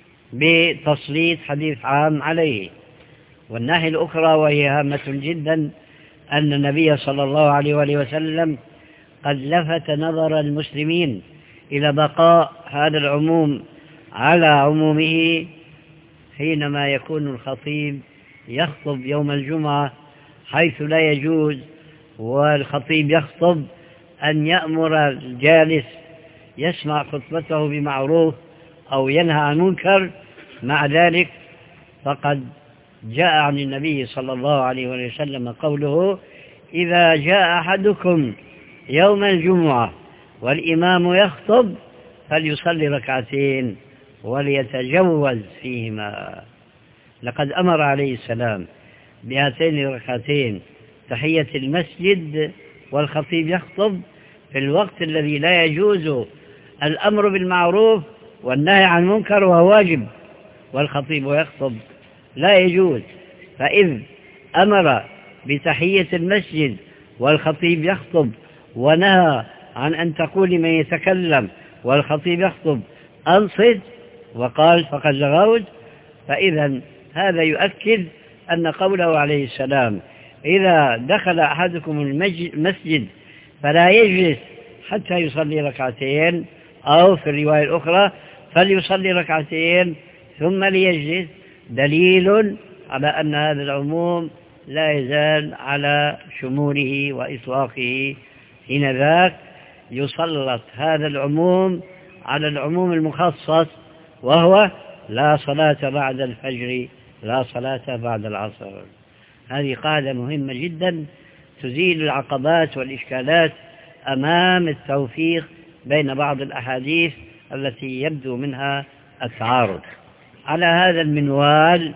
بتسليط حديث عام عليه، والناحية الأخرى وهي هامة جدا أن النبي صلى الله عليه وآله وسلم قد لفت نظر المسلمين إلى بقاء هذا العموم على عمومه حينما يكون الخطيب يخطب يوم الجمعة، حيث لا يجوز والخطيب يخطب أن يأمر الجالس يسمع خطبته بمعروف أو ينهى عن منكر. مع ذلك فقد جاء عن النبي صلى الله عليه وسلم قوله إذا جاء أحدكم يوم الجمعة والإمام يخطب فليصلي ركعتين وليتجوز فيهما. لقد أمر عليه السلام بهاتين الركعتين تحية المسجد والخطيب يخطب في الوقت الذي لا يجوز الأمر بالمعروف والنهي عن المنكر وهو واجب، والخطيب يخطب لا يجوز. فإذ أمر بتحية المسجد والخطيب يخطب ونهى عن أن تقول من يتكلم والخطيب يخطب أنصت وقال فقد لغوت، فإذا هذا يؤكد أن قوله عليه السلام إذا دخل أحدكم المسجد فلا يجلس حتى يصلي ركعتين، أو في الرواية الأخرى فليصلي ركعتين ثم ليجلس، دليل على أن هذا العموم لا يزال على شموله وإطلاقه. حين ذاك يسلط هذا العموم على العموم المخصص، وهو لا صلاة بعد الفجر لا صلاة بعد العصر. هذه قاعدة مهمة جدا تزيل العقبات والإشكالات أمام التوفيق بين بعض الأحاديث التي يبدو منها التعارض. على هذا المنوال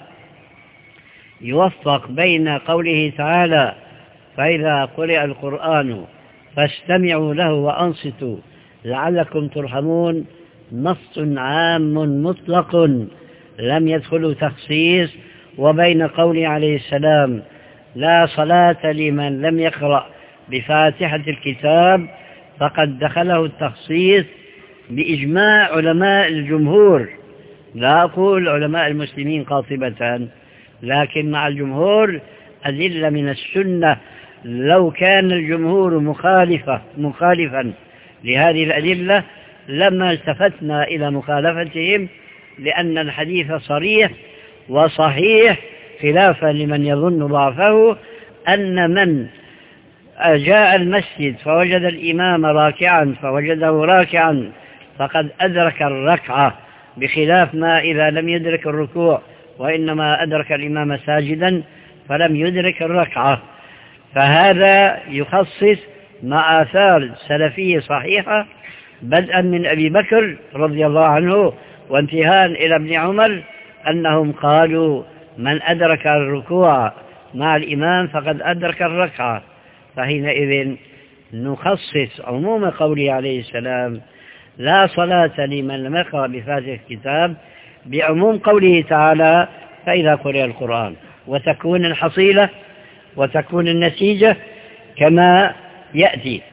يوفق بين قوله تعالى فإذا قرئ القرآن فاستمعوا له وأنصتوا لعلكم ترحمون، نص عام مطلق لم يدخل تخصيص، وبين قوله عليه السلام لا صلاة لمن لم يقرأ بفاتحة الكتاب فقد دخله التخصيص بإجماع علماء الجمهور. لا أقول علماء المسلمين قاطبة، لكن مع الجمهور أدلة من السنة. لو كان الجمهور مخالفة مخالفا لهذه الأدلة لما التفتنا إلى مخالفتهم، لأن الحديث صريح وصحيح خلافا لمن يظن ضعفه، أن من جاء المسجد فوجد الإمام راكعا فوجده راكعا فقد أدرك الركعة، بخلاف ما إذا لم يدرك الركوع وإنما أدرك الإمام ساجدا فلم يدرك الركعة. فهذا يخصص مع آثار سلفية صحيحة بدءا من أبي بكر رضي الله عنه وانتهاء إلى ابن عمر أنهم قالوا من أدرك الركوع مع الإمام فقد أدرك الركعة. فحينئذ نخصص عموم قوله عليه السلام لا صلاة لمن لم يقرأ بفاتحة الكتاب بعموم قوله تعالى فإذا قرئ القرآن، وتكون الحصيلة وتكون النتيجة كما يأتي: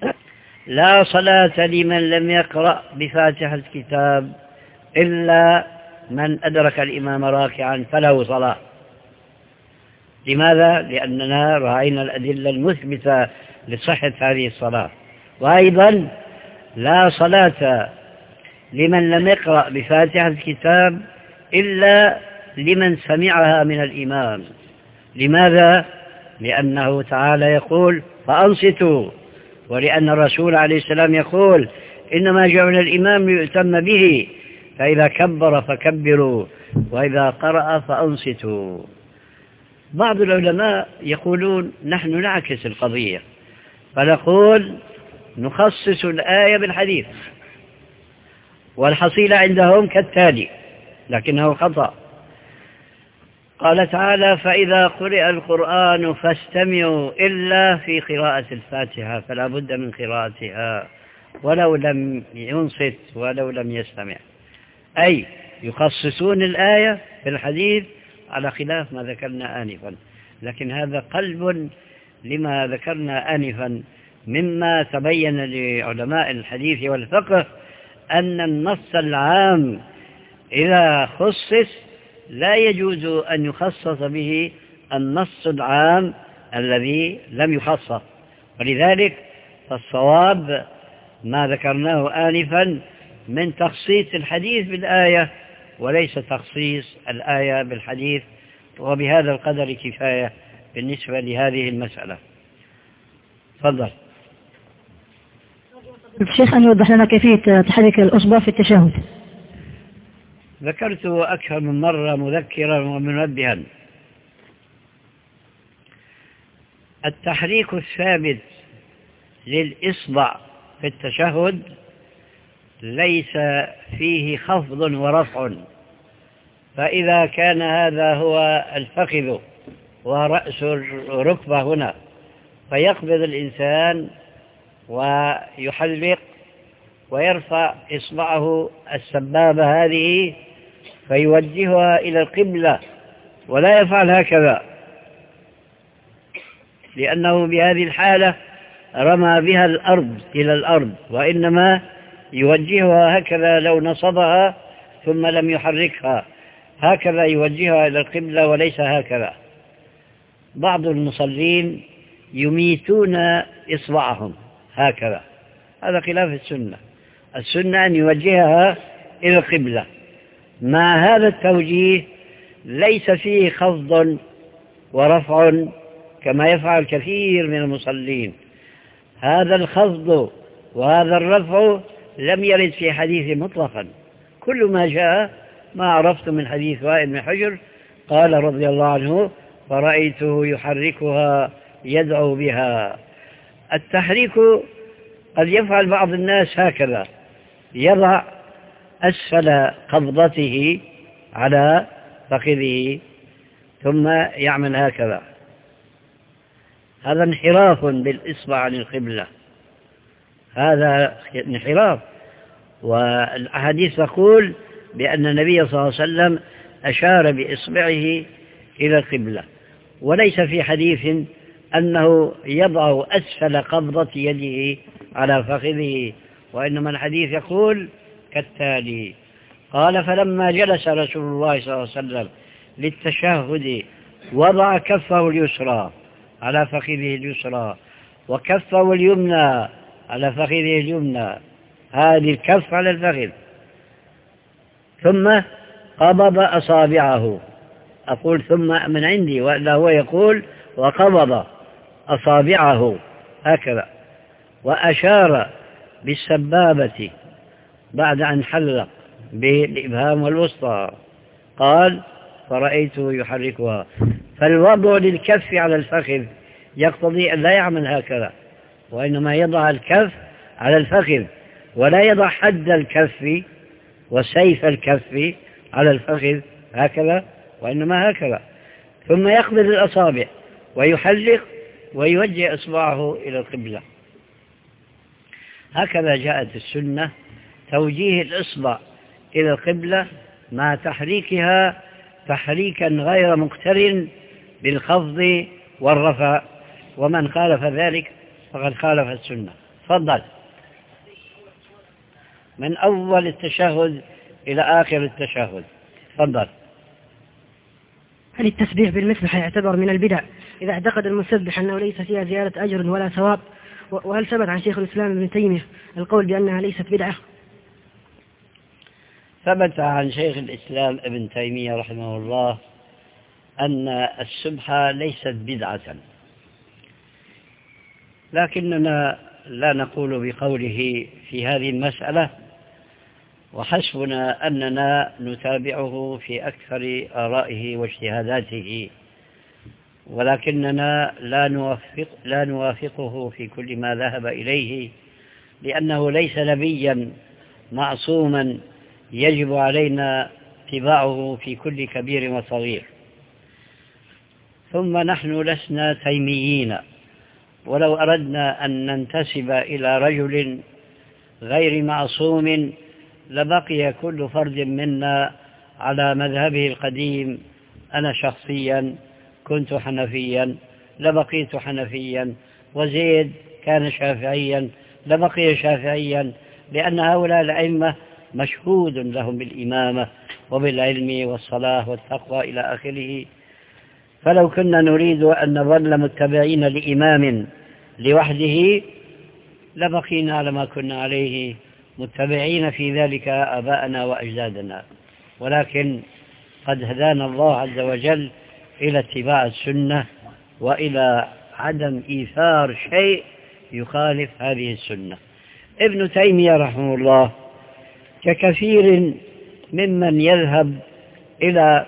لا صلاة لمن لم يقرأ بفاتحة الكتاب إلا من أدرك الإمام راكعا فله صلاة. لماذا؟ لأننا رأينا الأدلة المثبتة لصحة هذه الصلاة. وأيضا لا صلاة لمن لم يقرأ بفاتحة الكتاب إلا لمن سمعها من الإمام. لماذا؟ لأنه تعالى يقول فأنصتوا، ولأن الرسول عليه السلام يقول إنما جعل الإمام ليؤتم به، فإذا كبر فكبروا وإذا قرأ فأنصتوا. بعض العلماء يقولون نحن نعكس القضية، فنقول نخصص الآية بالحديث، والحصيلة عندهم كالتالي لكنه خطأ. قال تعالى فإذا قرئ القرآن فاستمعوا إلا في قراءة الفاتحة فلا بد من قراءتها ولو لم ينصت ولو لم يستمع، أي يخصصون الآية في الحديث على خلاف ما ذكرنا آنفا. لكن هذا قلب لما ذكرنا آنفا مما تبين لعلماء الحديث والفقه أن النص العام إذا خصص لا يجوز أن يخصص به النص العام الذي لم يخصص. ولذلك فالصواب ما ذكرناه آنفا من تخصيص الحديث بالآية وليس تخصيص الآية بالحديث. وبهذا القدر كفاية بالنسبة لهذه المسألة. تفضل. الشيخ أن يوضح لنا كيفية تحريك الأصبع في التشهد. ذكرت أكثر من مرة مذكرا ومنبها. التحريك الثابت للإصبع في التشهد ليس فيه خفض ورفع، فإذا كان هذا هو الفخذ ورأس الركبة هنا فيقبض الإنسان ويحلق ويرفع إصبعه السبابة هذه فيوجهها إلى القبلة ولا يفعل هكذا، لأنه بهذه الحالة رمى بها الأرض إلى الأرض، وإنما يوجهها هكذا لو نصبها ثم لم يحركها هكذا يوجهها إلى القبلة وليس هكذا. بعض المصلين يميتون إصبعهم هكذا، هذا خلاف السنة. السنة أن يوجهها إلى القبلة. مع هذا التوجيه ليس فيه خفض ورفع كما يفعل كثير من المصلين. هذا الخفض وهذا الرفع لم يرد في حديث مطلقا، كل ما جاء ما عرفت من حديث وائل بن حجر قال رضي الله عنه فرأيته يحركها يدعو بها. التحريك قد يفعل بعض الناس هكذا، يضع أسفل قبضته على فخذه ثم يعمل هكذا، هذا انحراف بالإصبع عن القبلة، هذا انحراف. والأحاديث تقول بأن النبي صلى الله عليه وسلم أشار بإصبعه إلى القبلة، وليس في حديث أنه يضع أسفل قبضة يده على فخذه، وإنما الحديث يقول كالتالي: قال فلما جلس رسول الله صلى الله عليه وسلم للتشهد وضع كفه اليسرى على فخذه اليسرى وكفه اليمنى على فخذه اليمنى، هذه الكف على الفخذ، ثم قبض أصابعه. أقول ثم من عندي، وإلا هو يقول وقبض أصابعه هكذا، وأشار بالسبابة بعد أن حلق بالإبهام والوسطى قال فرأيته يحركها. فالوضع للكف على الفخذ يقتضي أن لا يعمل هكذا، وإنما يضع الكف على الفخذ ولا يضع حد الكف وسيف الكف على الفخذ هكذا، وإنما هكذا، ثم يقبض الأصابع ويحلق ويوجه إصبعه إلى القبلة. هكذا جاءت السنة، توجيه الإصبع إلى القبلة مع تحريكها تحريكا غير مقترن بالخفض والرفع، ومن خالف ذلك فقد خالف السنة. تفضل. من أول التشهد إلى آخر التشهد. تفضل. هل التسبيح بالمسبح يعتبر من البدع إذا اعتقد المسبح أنه ليس فيها زيادة أجر ولا ثواب؟ وهل ثبت عن شيخ الإسلام ابن تيمية القول بأنها ليست بدعة؟ ثبت عن شيخ الإسلام ابن تيمية رحمه الله أن السبحة ليست بدعة، لكننا لا نقول بقوله في هذه المسألة، وحسبنا أننا نتابعه في أكثر آرائه واجتهاداته، ولكننا لا نوافق لا نوافقه في كل ما ذهب إليه، لأنه ليس نبيا معصوما يجب علينا اتباعه في كل كبير وصغير. ثم نحن لسنا تيميين، ولو أردنا أن ننتسب إلى رجل غير معصوم لبقي كل فرد منا على مذهبه القديم. أنا شخصيا كنت حنفيا لبقيت حنفيا، وزيد كان شافعيا لبقي شافعيا، لأن هؤلاء الأئمة مشهود لهم بالإمامة وبالعلم والصلاة والتقوى إلى آخره. فلو كنا نريد أن نظل متبعين لإمام لوحده لبقينا على ما كنا عليه متبعين في ذلك آباءنا وأجدادنا، ولكن قد هدانا الله عز وجل إلى اتباع السنة وإلى عدم إيثار شيء يخالف هذه السنة. ابن تيمية رحمه الله ككثير ممن يذهب إلى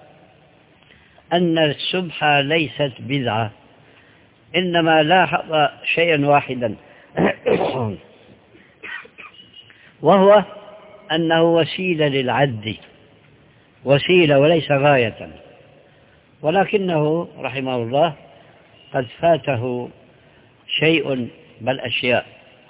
أن السبحة ليست بدعة، إنما لاحظ شيئا واحدا وهو أنه وسيلة للعد، وسيلة وليس غاية، ولكنه رحمه الله قد فاته شيء بل أشياء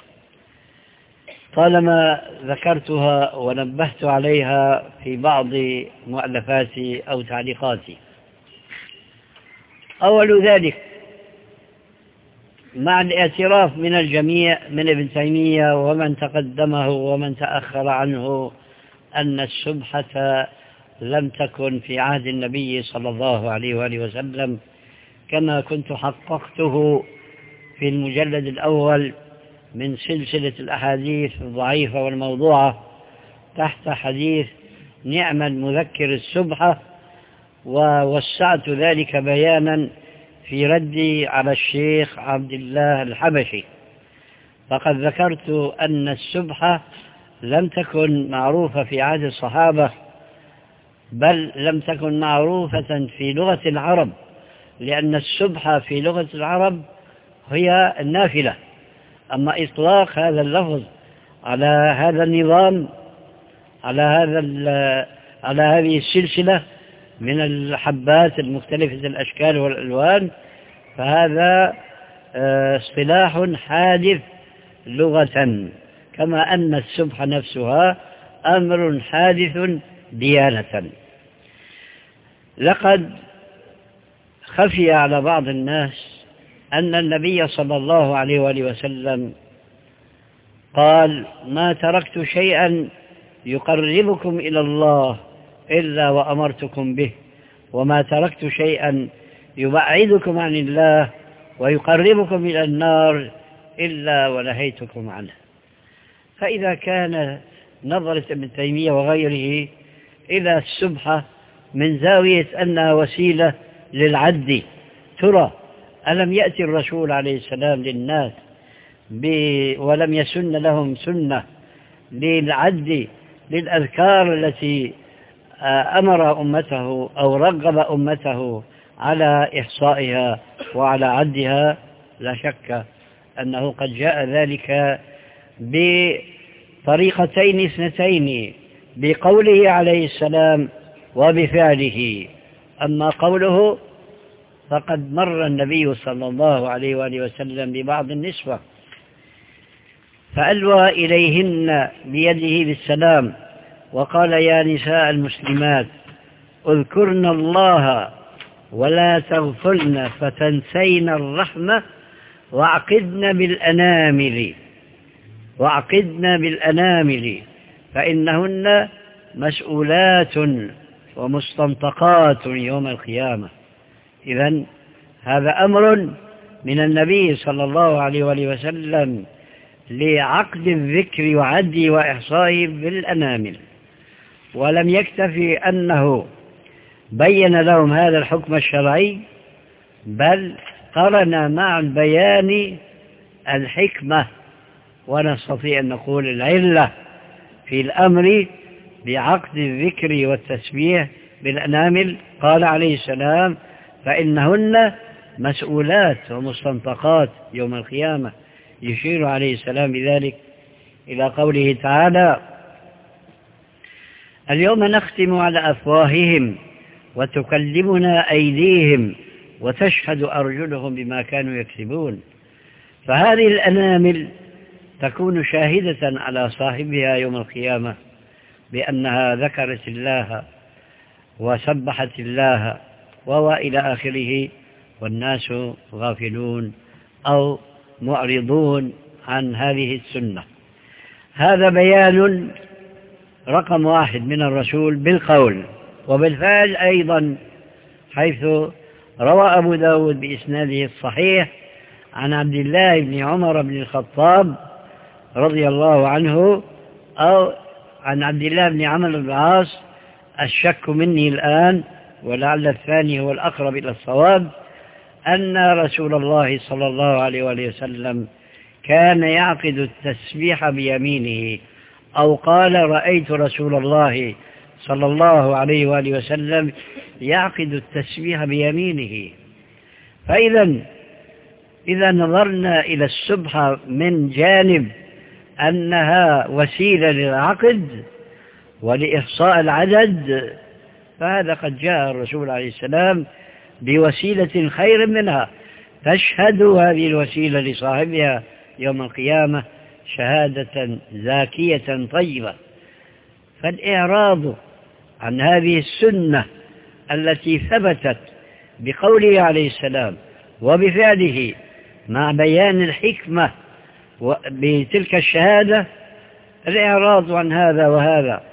طالما ذكرتها ونبهت عليها في بعض مؤلفاتي أو تعليقاتي. أول ذلك مع الاعتراف من الجميع من ابن تيمية ومن تقدمه ومن تأخر عنه أن السبحة لم تكن في عهد النبي صلى الله عليه وآله وسلم، كما كنت حققته في المجلد الأول من سلسلة الأحاديث الضعيفة والموضوعة تحت حديث نعم المذكر السبحة، ووسعت ذلك بيانا في ردي على الشيخ عبد الله الحبشي. فقد ذكرت أن السبحة لم تكن معروفة في عهد الصحابة، بل لم تكن معروفة في لغة العرب، لأن السبحة في لغة العرب هي النافلة. أما إطلاق هذا اللفظ على هذا النظام، على هذا على هذه السلسلة من الحبات المختلفة الأشكال والألوان، فهذا اصطلاح حادث لغة، كما أن السبحة نفسها أمر حادث ديانة. لقد خفي على بعض الناس أن النبي صلى الله عليه وآله وسلم قال ما تركت شيئا يقربكم إلى الله إلا وأمرتكم به، وما تركت شيئا يبعدكم عن الله ويقربكم إلى النار إلا ونهيتكم عنه. فإذا كان نظرة ابن تيمية وغيره إلى السبحة من زاوية أنها وسيلة للعد، ترى ألم يأتي الرسول عليه السلام للناس ولم يسن لهم سنة للعد للأذكار التي أمر أمته أو رغب أمته على إحصائها وعلى عدها، لا شك أنه قد جاء ذلك بطريقتين اثنتين، بقوله عليه السلام وبفعله. أما قوله فقد مر النبي صلى الله عليه وآله وسلم ببعض النسوة فألوى إليهن بيده بالسلام وقال: يا نساء المسلمات اذكرن الله ولا تغفلن فتنسين الرحمة واعقدن بالأنامل واعقدن بالأنامل فإنهن مسؤولات ومستنطقات يوم القيامة. إذن هذا أمر من النبي صلى الله عليه وآله وسلم لعقد الذكر وعده وإحصائه بالأنامل. ولم يكتفي أنه بين لهم هذا الحكم الشرعي، بل قرن مع البيان الحكمة، ونستطيع أن نقول العلة في الأمر بعقد الذكر والتسبيح بالأنامل. قال عليه السلام: فإنهن مسؤولات ومستنطقات يوم القيامة، يشير عليه السلام بذلك إلى قوله تعالى: اليوم نختم على أفواههم وتكلمنا أيديهم وتشهد أرجلهم بما كانوا يكسبون. فهذه الأنامل تكون شاهدة على صاحبها يوم القيامة بأنها ذكرت الله وسبحت الله وإلى آخره، والناس غافلون أو معرضون عن هذه السنة. هذا بيان رقم واحد من الرسول بالقول وبالفعل أيضا، حيث روى أبو داود بإسناده الصحيح عن عبد الله بن عمر بن الخطاب رضي الله عنه، أو عن عبد الله بن عمرو بن العاص، الشك مني الآن ولعل الثاني هو الأقرب إلى الصواب، أن رسول الله صلى الله عليه وآله وسلم كان يعقد التسبيح بيمينه، أو قال: رأيت رسول الله صلى الله عليه وآله وسلم يعقد التسبيح بيمينه. فإذا إذا نظرنا إلى السبحة من جانب أنها وسيلة للعقد ولإحصاء العدد، فهذا قد جاء الرسول عليه السلام بوسيلة خير منها، تشهد هذه الوسيلة لصاحبها يوم القيامة شهادة زاكية طيبة. فالإعراض عن هذه السنة التي ثبتت بقوله عليه السلام وبفعله مع بيان الحكمة بتلك الشهادة، الإعراض عن هذا وهذا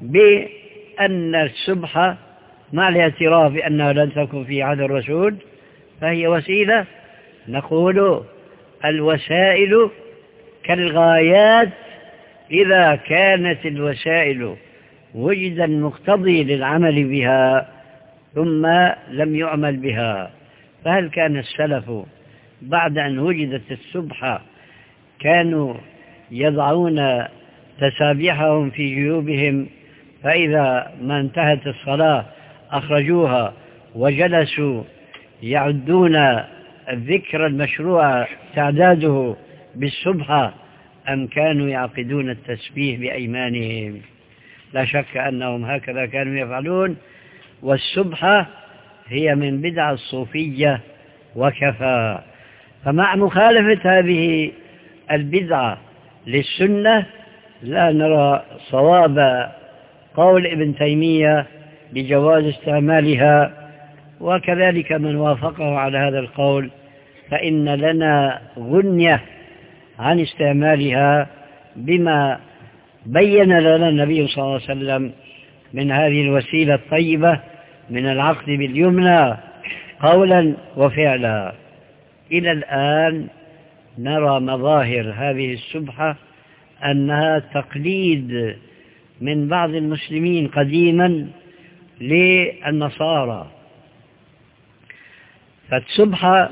بأن السبحة مع الاعتراف بأنها لن تكن في عهد الرسول فهي وسيلة، نقول الوسائل كالغايات، إذا كانت الوسائل وجد المقتضي للعمل بها ثم لم يعمل بها. فهل كان السلف بعد أن وجدت السبحة كانوا يضعون تسابيحهم في جيوبهم، فإذا ما انتهت الصلاة أخرجوها وجلسوا يعدون الذكر المشروع تعداده بالسبحة، أم كانوا يعقدون التسبيح بأيمانهم؟ لا شك أنهم هكذا كانوا يفعلون، والسبحة هي من بدع الصوفية وكفى. فمع مخالفة هذه البدعة للسنة لا نرى صواب قول ابن تيمية بجواز استعمالها، وكذلك من وافقه على هذا القول، فإن لنا غنية عن استعمالها بما بين لنا النبي صلى الله عليه وسلم من هذه الوسيلة الطيبة من العقد باليمنى قولا وفعلا. إلى الآن نرى مظاهر هذه السبحة أنها تقليد من بعض المسلمين قديما للنصارى، فالسبحة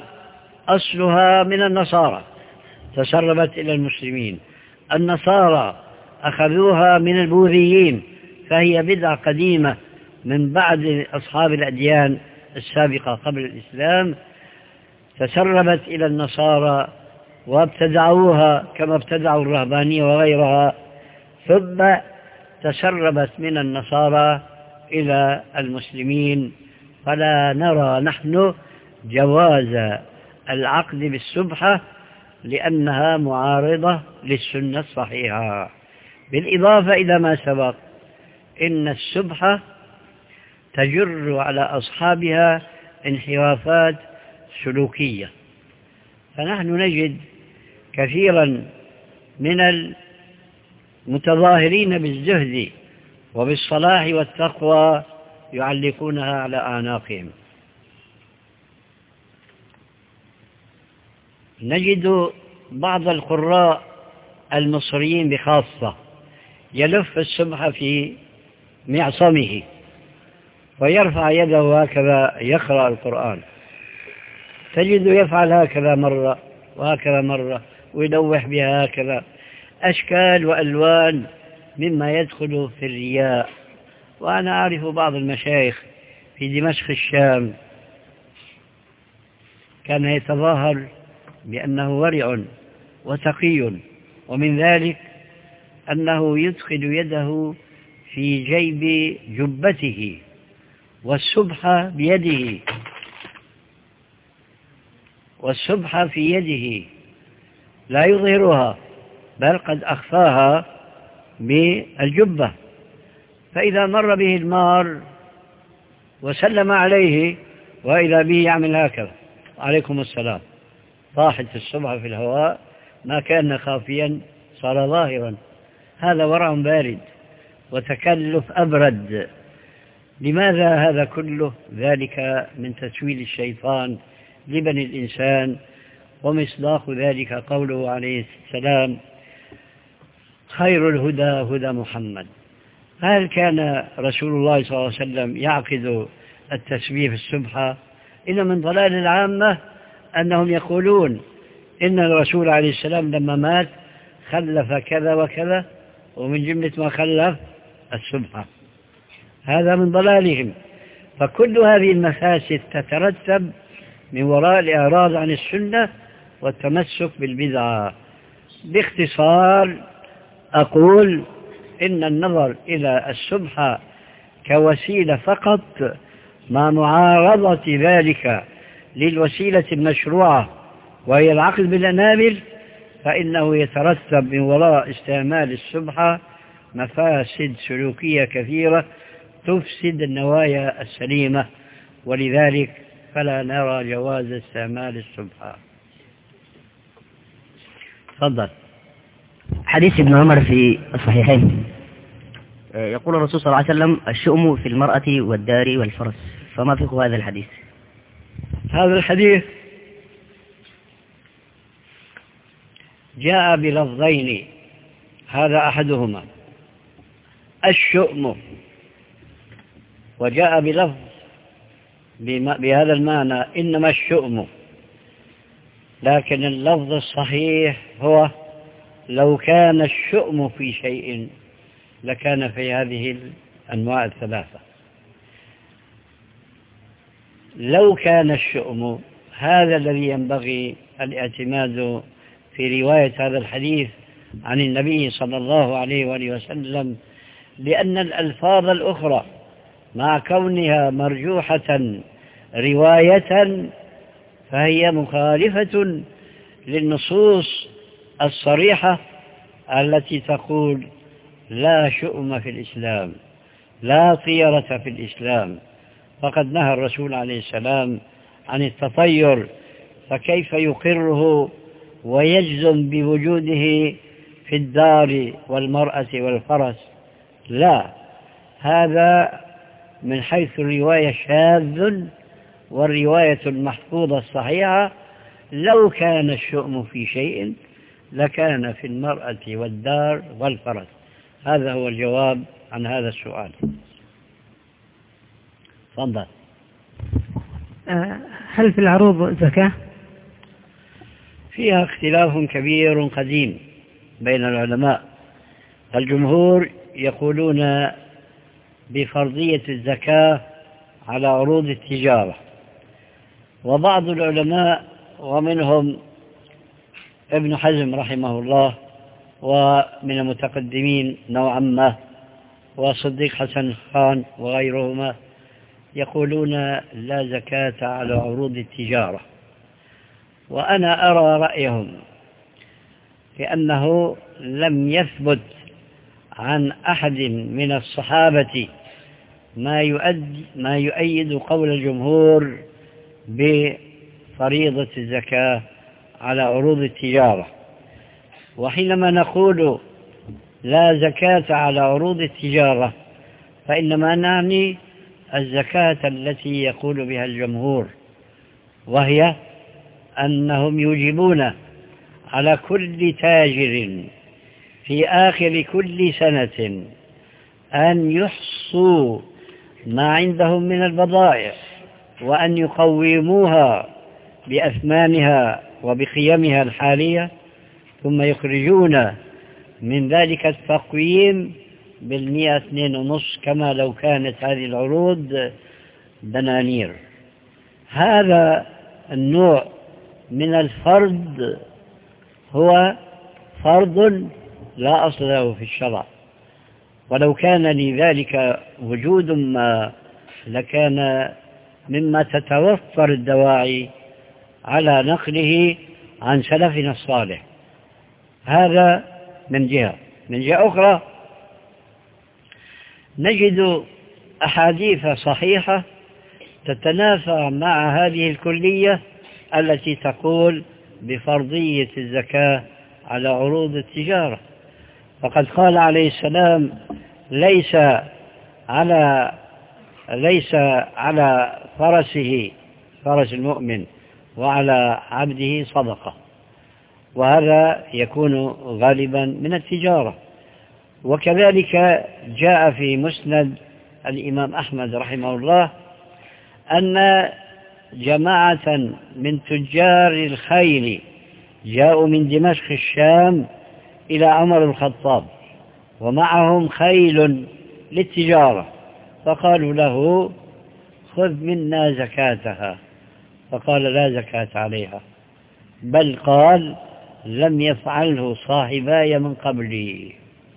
أصلها من النصارى تسربت إلى المسلمين. النصارى أخذوها من البوذيين، فهي بدعة قديمة من بعد أصحاب الأديان السابقة قبل الإسلام، تسربت إلى النصارى وابتدعوها كما ابتدعوا الرهبانية وغيرها، ثم تسربت من النصارى إلى المسلمين. فلا نرى نحن جواز العقد بالسبحة لأنها معارضة للسنة الصحيحة. بالإضافة إلى ما سبق، إن السبحة تجر على أصحابها انحرافات سلوكية، فنحن نجد كثيرا من المتظاهرين بالزهد وبالصلاح والتقوى يعلقونها على أعناقهم. نجد بعض القراء المصريين بخاصة يلف السبحة في معصمه ويرفع يده هكذا يقرأ القرآن، تجد يفعل هكذا مرة وهكذا مرة ويلوح بها هكذا، أشكال وألوان مما يدخل في الرياء. وأنا أعرف بعض المشايخ في دمشق الشام كان يتظاهر بأنه ورع وتقي، ومن ذلك أنه يدخل يده في جيب جبته والسبحة بيده والسبحة في يده لا يظهرها، بل قد أخفاها بالجبة، فإذا مر به المار وسلم عليه وإذا به يعمل هكذا عليكم السلام، طاحت السبحة في الهواء، ما كان خافيا صار ظاهرا. هذا ورع بارد وتكلف أبرد. لماذا هذا كله؟ ذلك من تسويل الشيطان لبني الإنسان، ومصداق ذلك قوله عليه السلام: خير الهدى هدى محمد. هل كان رسول الله صلى الله عليه وسلم يعقد التسبيح في السبحة؟ إن من ضلال العامة أنهم يقولون إن الرسول عليه السلام لما مات خلف كذا وكذا، ومن جملة ما خلف السبحة. هذا من ضلالهم. فكل هذه المفاسد تترتب من وراء الإعراض عن السنة والتمسك بالبدعة. باختصار أقول إن النظر إلى السبحة كوسيلة فقط مع معارضة ذلك للوسيلة المشروعة وهي العقد بالأنامل، فإنه يترتب من وراء استعمال السبحة مفاسد سلوكية كثيرة تفسد النوايا السليمة، ولذلك فلا نرى جواز استعمال السبحة. تفضل. حديث ابن عمر في الصحيحين يقول الرسول صلى الله عليه وسلم: الشؤم في المرأة والدار والفرس. فما فقه هذا الحديث؟ هذا الحديث جاء بلفظين، هذا أحدهما الشؤم، وجاء بلفظ بهذا المعنى إنما الشؤم، لكن اللفظ الصحيح هو لو كان الشؤم في شيء لكان في هذه الأنواع الثلاثة. لو كان الشؤم، هذا الذي ينبغي الاعتماد في رواية هذا الحديث عن النبي صلى الله عليه وآله وسلم، لأن الألفاظ الأخرى مع كونها مرجوحة رواية فهي مخالفة للنصوص الصريحة التي تقول لا شؤم في الإسلام، لا طيرة في الإسلام، فقد نهى الرسول عليه السلام عن التطير، فكيف يقره ويجزم بوجوده في الدار والمرأة والفرس؟ لا، هذا من حيث الرواية شاذ، والرواية المحفوظة الصحيحة لو كان الشؤم في شيء لكان في المرأة والدار والفرس. هذا هو الجواب عن هذا السؤال. تفضل. هل في العروض زكاة؟ فيها اختلاف كبير قديم بين العلماء، الجمهور يقولون بفرضية الزكاة على عروض التجارة، وبعض العلماء ومنهم ابن حزم رحمه الله ومن المتقدمين نوعا ما وصديق حسن خان وغيرهما يقولون لا زكاة على عروض التجارة. وأنا أرى رأيهم لأنه لم يثبت عن أحد من الصحابة ما يؤدي ما يؤيد قول الجمهور بفريضة الزكاة على عروض التجارة. وحينما نقول لا زكاة على عروض التجارة فإنما نعني الزكاة التي يقول بها الجمهور، وهي أنهم يوجبون على كل تاجر في آخر كل سنة أن يحصوا ما عندهم من البضائع وأن يقوموها بأثمانها وبقيمها الحالية، ثم يخرجون من ذلك التقويم بالمئة اثنين ونصف كما لو كانت هذه العروض دنانير. هذا النوع من الفرض هو فرض لا أصل له في الشرع، ولو كان لذلك وجود ما لكان مما تتوفر الدواعي على نقله عن سلفنا الصالح. هذا من جهة. من جهة أخرى نجد أحاديث صحيحة تتنافى مع هذه الكلية التي تقول بفرضية الزكاة على عروض التجارة. فقد قال عليه السلام ليس على ليس على فرسه فرس المؤمن وعلى عبده صدقة، وهذا يكون غالبا من التجارة. وكذلك جاء في مسند الإمام أحمد رحمه الله أن جماعة من تجار الخيل جاءوا من دمشق الشام إلى عمر الخطاب ومعهم خيل للتجارة، فقالوا له خذ منا زكاتها، فقال لا زكاة عليها، بل قال لم يفعله صاحباي من قبلي.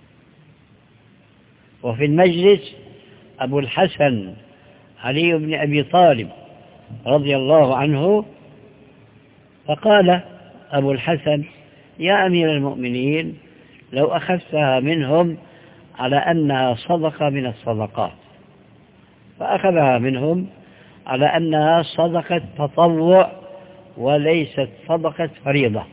وفي المجلس أبو الحسن علي بن أبي طالب رضي الله عنه، فقال أبو الحسن يا أمير المؤمنين لو أخذتها منهم على أنها صدقة من الصدقات، فأخذها منهم على أنها صدقة تطوع وليست صدقة فريضة.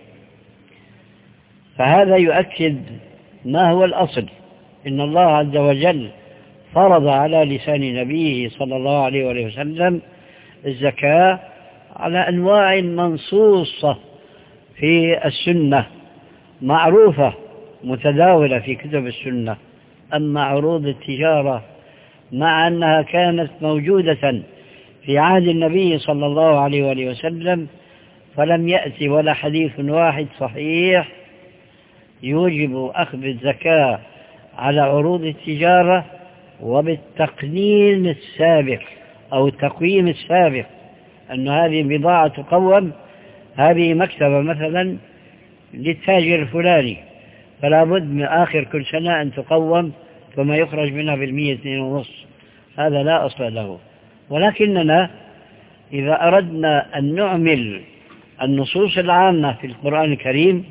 فهذا يؤكد ما هو الأصل، إن الله عز وجل فرض على لسان نبيه صلى الله عليه وآله وسلم الزكاة على أنواع منصوصة في السنة معروفة متداولة في كتب السنة. أما عروض التجارة مع أنها كانت موجودة في عهد النبي صلى الله عليه وآله وسلم فلم يأتي ولا حديث واحد صحيح يوجب أخذ الزكاة على عروض التجارة وبالتقنين السابق أو التقويم السابق، أن هذه بضاعة تقوم، هذه مكتبة مثلا للتاجر الفلاني فلا بد من آخر كل سنة أن تقوم ثم يخرج منها بالمئة اثنين ونصف. هذا لا أصل له. ولكننا إذا أردنا أن نعمل النصوص العامة في القرآن الكريم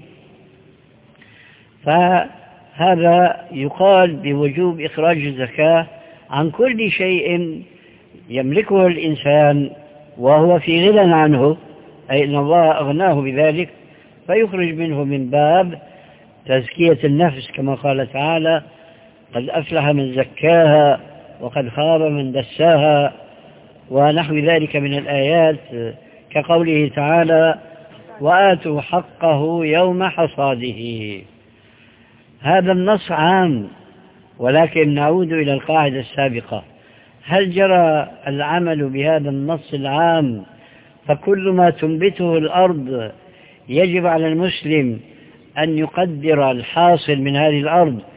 فهذا يقال بوجوب إخراج الزكاة عن كل شيء يملكه الإنسان وهو في غنى عنه، أي أن الله أغناه بذلك، فيخرج منه من باب تزكية النفس كما قال تعالى قد أفلح من زكاها وقد خاب من دساها ونحو ذلك من الآيات، كقوله تعالى وآتوا حقه يوم حصاده. هذا النص عام، ولكن نعود إلى القاعدة السابقة، هل جرى العمل بهذا النص العام فكل ما تنبته الأرض يجب على المسلم أن يقدر الحاصل من هذه الأرض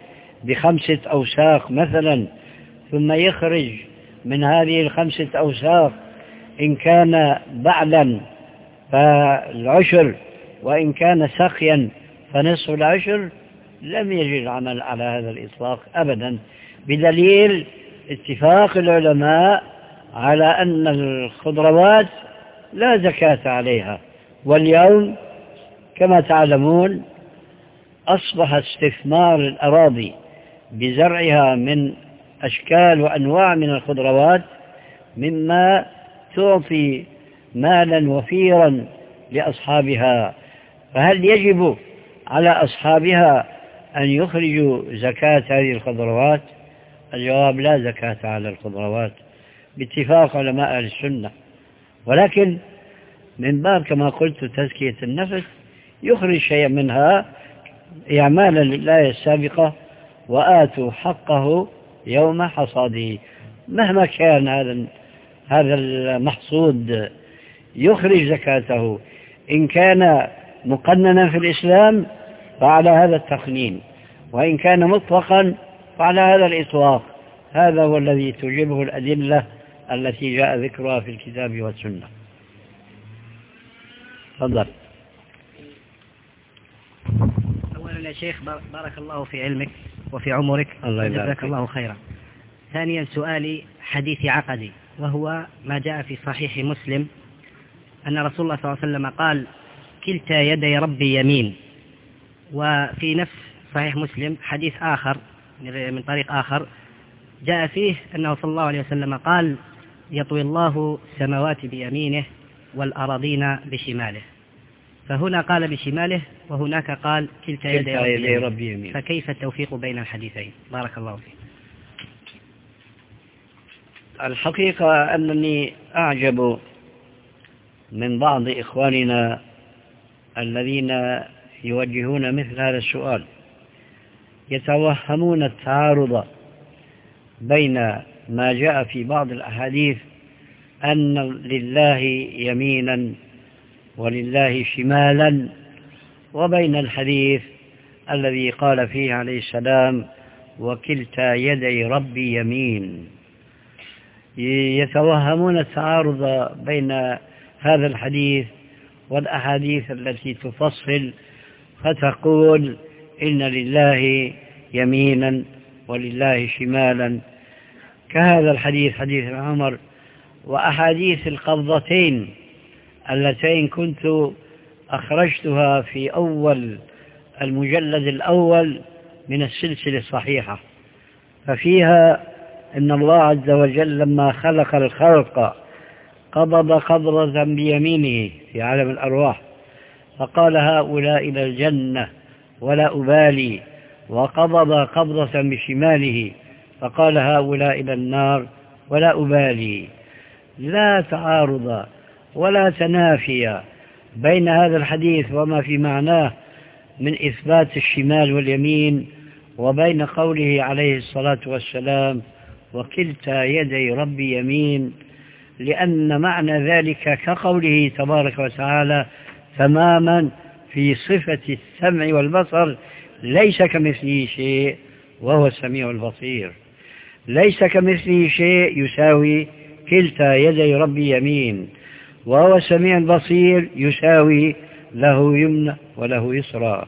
بخمسة أوساق مثلا، ثم يخرج من هذه الخمسة أوساق إن كان بعلا فالعشر، وإن كان سقيا فنصف العشر، لم يجد العمل على هذا الإطلاق أبدا، بدليل اتفاق العلماء على أن الخضروات لا زكاة عليها. واليوم كما تعلمون أصبح استثمار الأراضي بزرعها من أشكال وأنواع من الخضروات مما تعطي مالا وفيرا لأصحابها، فهل يجب على أصحابها أن يخرجوا زكاة هذه الخضروات؟ الجواب: لا زكاة على الخضروات باتفاق علماء أهل السنة، ولكن من باب كما قلت تزكية النفس يخرج شيئا منها إعمالا لله السابقة، وآتوا حقه يوم حصاده. مهما كان هذا هذا المحصود يخرج زكاته، إن كان مقننا في الإسلام فعلى هذا التقنين، وإن كان مطلقا فعلى هذا الإطلاق. هذا هو الذي توجبه الأدلة التي جاء ذكرها في الكتاب والسنة. تفضل. أولا يا شيخ بارك الله في علمك وفي عمرك، جزاك الله خيرا. ثانيا سؤالي حديث عقدي، وهو ما جاء في صحيح مسلم أن رسول الله صلى الله عليه وسلم قال: كلتا يدي ربي يمين. وفي نفس صحيح مسلم حديث آخر من طريق آخر جاء فيه أنه صلى الله عليه وسلم قال: يطوي الله السماوات بيمينه والأراضين بشماله. فهنا قال بشماله وهناك قال كلتا يدي ربي, ربي يمين، فكيف التوفيق بين الحديثين؟ بارك الله فيك. الحقيقة أنني أعجب من بعض إخواننا الذين يوجهون مثل هذا السؤال، يتوهمون التعارض بين ما جاء في بعض الأحاديث أن لله يمينا ولله شمالا، وبين الحديث الذي قال فيه عليه السلام: وكلتا يدي ربي يمين. يتوهمون التعارض بين هذا الحديث والأحاديث التي تفصل فتقول إن لله يمينا ولله شمالا، كهذا الحديث حديث عمر، وأحاديث القبضتين اللتين كنت أخرجتها في أول المجلد الأول من السلسلة الصحيحة، ففيها إن الله عز وجل لما خلق الخلق قبض قبضة بيمينه في عالم الأرواح فقال: هؤلاء إلى الجنة ولا أبالي، وقبض قبضة بشماله فقال: هؤلاء إلى النار ولا أبالي. لا تعارض ولا تنافي بين هذا الحديث وما في معناه من إثبات الشمال واليمين وبين قوله عليه الصلاة والسلام: وكلتا يدي ربي يمين، لأن معنى ذلك كقوله تبارك وتعالى تماما في صفة السمع والبصر: ليس كمثله شيء وهو السميع البصير. ليس كمثله شيء يساوي كلتا يدي ربي يمين، وهو السميع البصير يساوي له يمنى وله يسرى.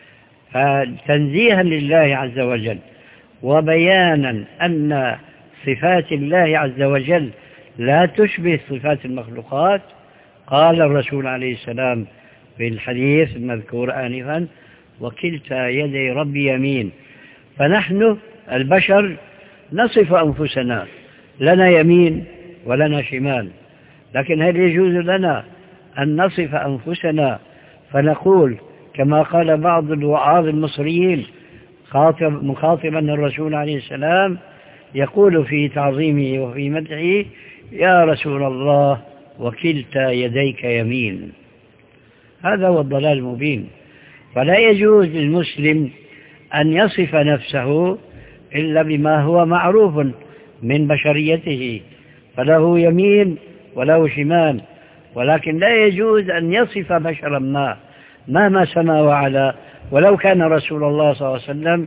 فتنزيها لله عز وجل وبيانا أن صفات الله عز وجل لا تشبه صفات المخلوقات، قال الرسول عليه السلام في الحديث المذكور آنفا: وكلتا يدي ربي يمين. فنحن البشر نصف أنفسنا لنا يمين ولنا شمال، لكن هل يجوز لنا أن نصف أنفسنا فنقول كما قال بعض الوعاظ المصريين خاطب مخاطبا الرسول عليه السلام يقول في تعظيمه وفي مدحه: يا رسول الله وكلتا يديك يمين؟ هذا هو الضلال المبين. فلا يجوز للمسلم أن يصف نفسه إلا بما هو معروف من بشريته، فله يمين وله شمال، ولكن لا يجوز أن يصف بشرا ما مهما سما وعلا ولو كان رسول الله صلى الله عليه وسلم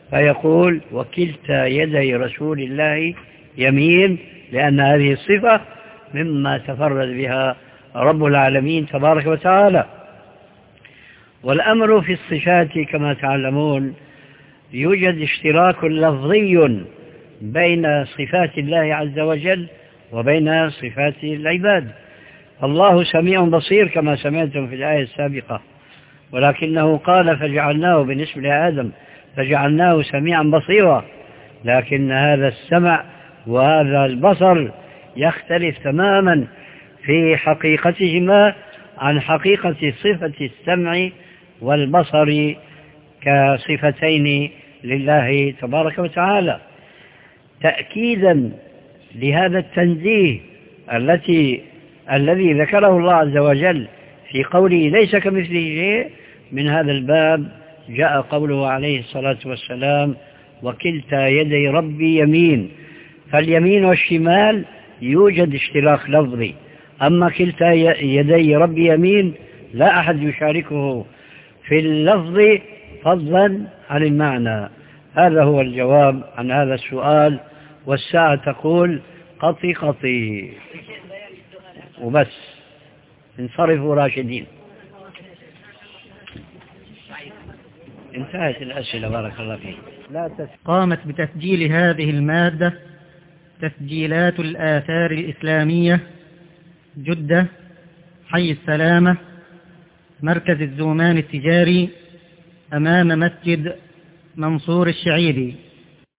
فيقول وكلتا يدي رسول الله يمين، لأن هذه الصفة مما تفرد بها رب العالمين تبارك وتعالى. والأمر في الصفات كما تعلمون يوجد اشتراك لفظي بين صفات الله عز وجل وبين صفات العباد. الله سميع بصير كما سمعتم في الآية السابقة، ولكنه قال فجعلناه بالنسبة لآدم فجعلناه سميعا بصيرا، لكن هذا السمع وهذا البصر يختلف تماما في حقيقتهما عن حقيقة صفة السمع والبصر كصفتين لله تبارك وتعالى. تأكيدا لهذا التنزيه التي الذي ذكره الله عز وجل في قوله ليس كمثله شيء، من هذا الباب جاء قوله عليه الصلاة والسلام وكلتا يدي ربي يمين. فاليمين والشمال يوجد اشتراك لفظي، أما كلتا يدي ربي يمين لا أحد يشاركه في اللفظ فضلا عن المعنى. هذا هو الجواب عن هذا السؤال، والساعة تقول قطي قطي وبس، انصرفوا راشدين. انتهت الأسئلة بارك الله فيك. لا تس... قامت بتسجيل هذه المادة تسجيلات الآثار الإسلامية، جدة، حي السلامة، مركز الزومان التجاري، أمام مسجد منصور الشعيبي.